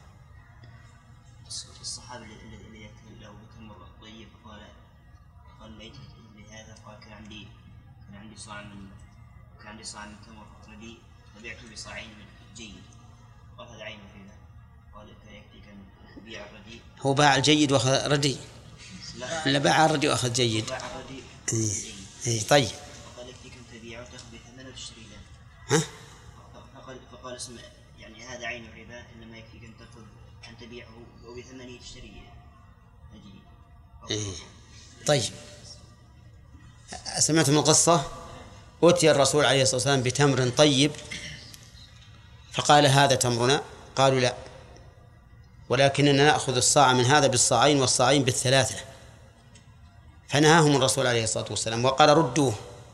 الصحابي الذي يأكل له بتمر طيب قال ليت لهذا، قال كان عندي صاع من تمر رديء فبعته بصاعين من جيد، قال هذا عين فينا، قال فيكفيك أن تبيع الرديء. هو باع الجيد وأخذ رديء؟ لا باع الرديء وأخذ جيد. باع الرديء. طيب. قال يكفيك أن تبيعه وتأخذ بثمنه وتشتري له. فقال اسم يعني هذا عين الربا، إنما يكفيك أن تأخذ أن تبيعه وبثمنه تشتري جيد. طيب سمعتم القصة؟ أتي الرسول عليه الصلاة والسلام بتمر طيب فقال هذا تمرنا، قالوا لا، ولكننا نأخذ الصاع من هذا بالصاعين والصاعين بالثلاثة. فنهاهم الرسول عليه الصلاة والسلام وقال ردوه،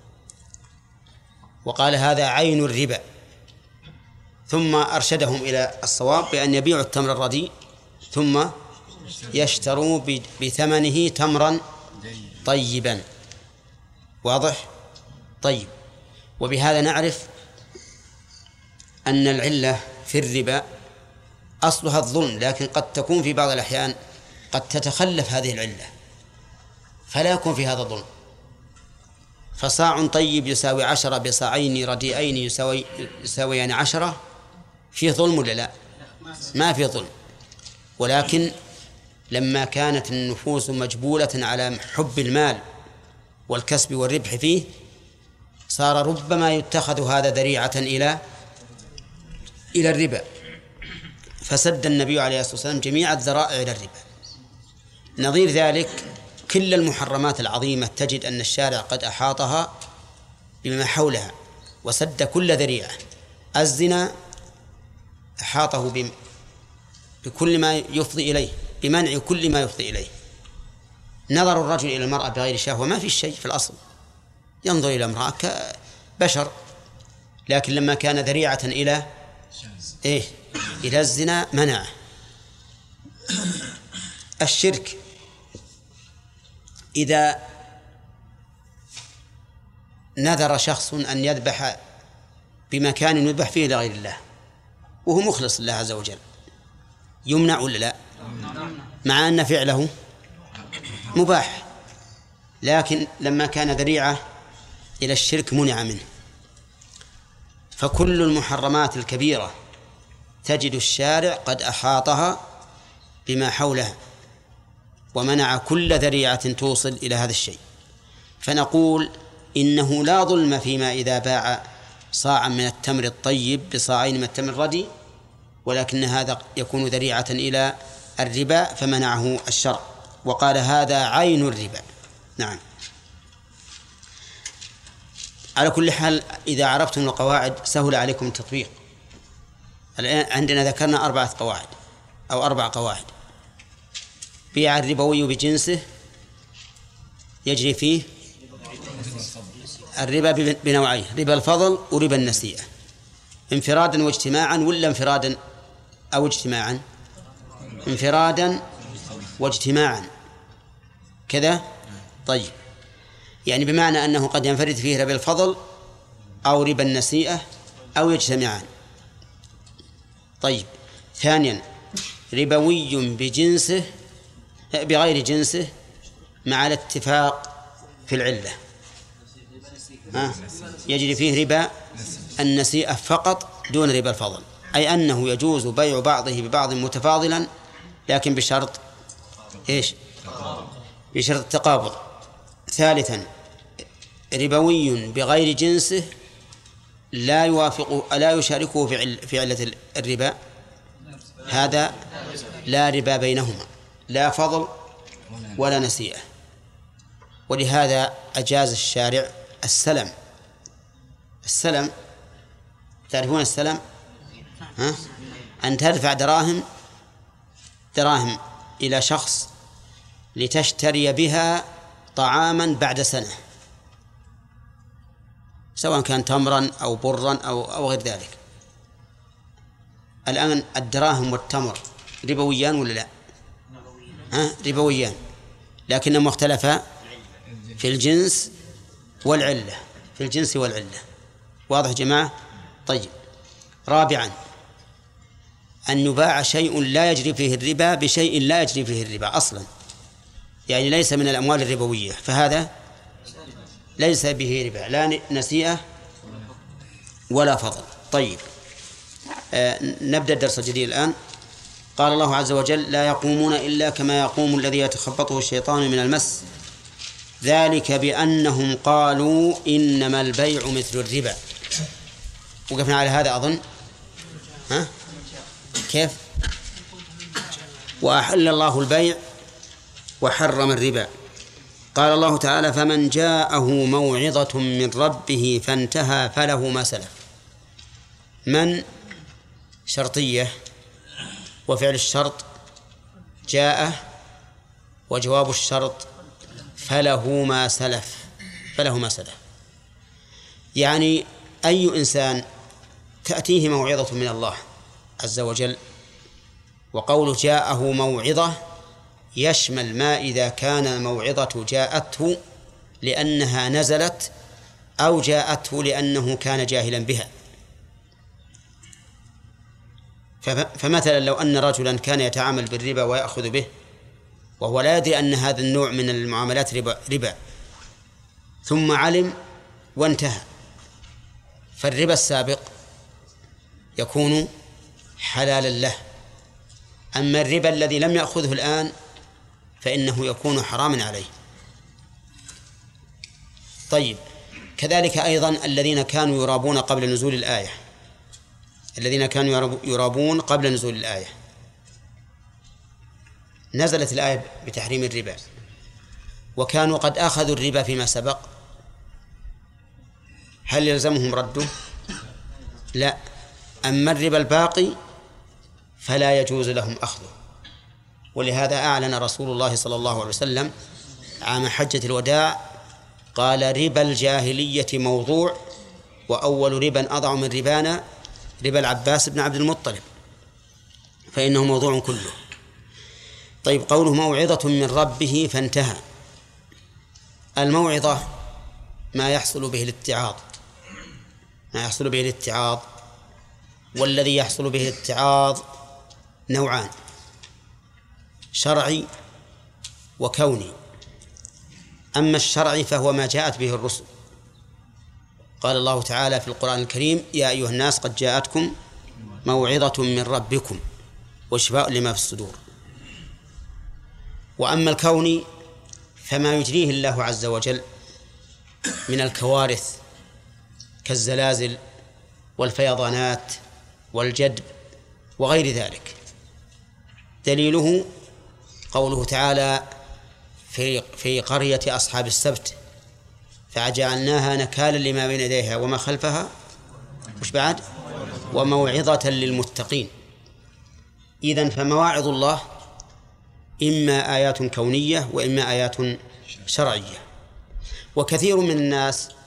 وقال هذا عين الربا، ثم أرشدهم إلى الصواب بأن يبيعوا التمر الرديء ثم يشتروا بثمنه تمرا طيبا. واضح؟ طيب. وبهذا نعرف أن العلة في الربا أصلها الظلم، لكن قد تكون في بعض الأحيان قد تتخلف هذه العلة فلا يكون في هذا الظلم. فصاع طيب يساوي 10 بصاعين رديئين يساويان 10، في ظلم ولا لا؟ ما في ظلم. ولكن لما كانت النفوس مجبولة على حب المال والكسب والربح فيه صار ربما يتخذ هذا ذريعة إلى الربا، فسد النبي عليه الصلاة والسلام جميع الذرائع إلى الربا. نظير ذلك كل المحرمات العظيمة تجد أن الشارع قد أحاطها بما حولها وسد كل ذريعة. الزنا أحاطه بكل ما يفضي إليه، بمنع كل ما يفضي إليه. نظر الرجل إلى المرأة بغير شهوة ما في شيء في الأصل، ينظر إلى امرأة كبشر، لكن لما كان ذريعة إلى إلى الزنا منعه. الشرك إذا نذر شخص أن يذبح بمكان يذبح فيه لغير الله وهو مخلص لله عز وجل يمنع ولا لا؟ مع أن فعله مباح، لكن لما كان ذريعة إلى الشرك منع منه. فكل المحرمات الكبيرة تجد الشارع قد أحاطها بما حولها ومنع كل ذريعة توصل إلى هذا الشيء. فنقول إنه لا ظلم فيما إذا باع صاعا من التمر الطيب بصاعين من التمر الردي، ولكن هذا يكون ذريعة إلى الربا فمنعه الشرع وقال هذا عين الربا. نعم. على كل حال إذا عرفتم القواعد سهل عليكم التطبيق. الآن عندنا ذكرنا 4 قواعد أو 4 قواعد. بيع الربوي بجنسه يجري فيه الربا بنوعين، ربا الفضل وربا النسيئة، انفرادا واجتماعا ولا انفرادا أو اجتماعا؟ انفرادا واجتماعا كذا. طيب، يعني بمعنى أنه قد ينفرد فيه ربا الفضل أو ربا النسيئة أو يجتمعان. طيب، ثانيا ربوي بجنسه بغير جنسه مع الاتفاق في العلة، يجري فيه ربا النسيئة فقط دون ربا الفضل، أي أنه يجوز بيع بعضه ببعض متفاضلا لكن بشرط إيش؟ بشرط التقابض. ثالثا ربوي بغير جنسه لا يشاركه في علة الربا، هذا لا ربا بينهما، لا فضل ولا نسيئة. ولهذا أجاز الشارع السلم. السلم تعرفون السلم؟ أن تدفع دراهم دراهم إلى شخص لتشتري بها طعاما بعد سنة، سواء كان تمرا أو برا أو غير ذلك. الآن الدراهم والتمر ربويان ولا لا؟ ربويان، لكنهم اختلفا في الجنس والعلة، في الجنس والعلة. واضح يا جماعة؟ طيب، رابعا أن يباع شيء لا يجري فيه الربا بشيء لا يجري فيه الربا أصلا، يعني ليس من الأموال الربوية، فهذا ليس به ربا، لا نسيئة ولا فضل. طيب، نبدأ الدرس الجديد الآن. قال الله عز وجل: لا يقومون إلا كما يقوم الذي يتخبطه الشيطان من المس، ذلك بأنهم قالوا إنما البيع مثل الربا. وقفنا على هذا أظن. كيف؟ وأحل الله البيع وحرم الربا. قال الله تعالى: فمن جاءه موعظة من ربه فانتهى فله ما سلف. من شرطية، وفعل الشرط جاء، وجواب الشرط فله ما سلف. فله ما سلف يعني أي إنسان تأتيه موعظة من الله عز وجل، وقول جاءه موعظة يشمل ما إذا كان الموعظة جاءته لأنها نزلت أو جاءته لأنه كان جاهلا بها. فمثلا لو أن رجلا كان يتعامل بالربا ويأخذ به وهو لا يدري أن هذا النوع من المعاملات ربا، ثم علم وانتهى، فالربا السابق يكون حلالا له، أما الربا الذي لم يأخذه الآن فإنه يكون حراما عليه. طيب، كذلك أيضا الذين كانوا يرابون قبل نزول الآية، الذين كانوا يرابون قبل نزول الآية، نزلت الآية بتحريم الربا وكانوا قد أخذوا الربا فيما سبق، هل يلزمهم رده؟ لا. أما الربا الباقي فلا يجوز لهم أخذه. ولهذا أعلن رسول الله صلى الله عليه وسلم عام حجة الوداع قال: ربا الجاهلية موضوع، وأول ربا أضع من ربانا ربا العباس بن عبد المطلب، فإنه موضوع كله. طيب، قوله موعظة من ربه فانتهى. الموعظة ما يحصل به الاتعاظ، ما يحصل به الاتعاظ، والذي يحصل به الاتعاظ نوعان: شرعي وكوني. أما الشرعي فهو ما جاءت به الرسل. قال الله تعالى في القرآن الكريم: يا أيها الناس قد جاءتكم موعظة من ربكم وشفاء لما في الصدور. وأما الكوني فما يجريه الله عز وجل من الكوارث كالزلازل والفيضانات والجدب وغير ذلك. دليله قوله تعالى في قرية أصحاب السبت: فجعلناها نكالا لما بين يديها وما خلفها، وش بعد؟ وموعظة للمتقين. إذن فمواعظ الله إما آيات كونية وإما آيات شرعية. وكثير من الناس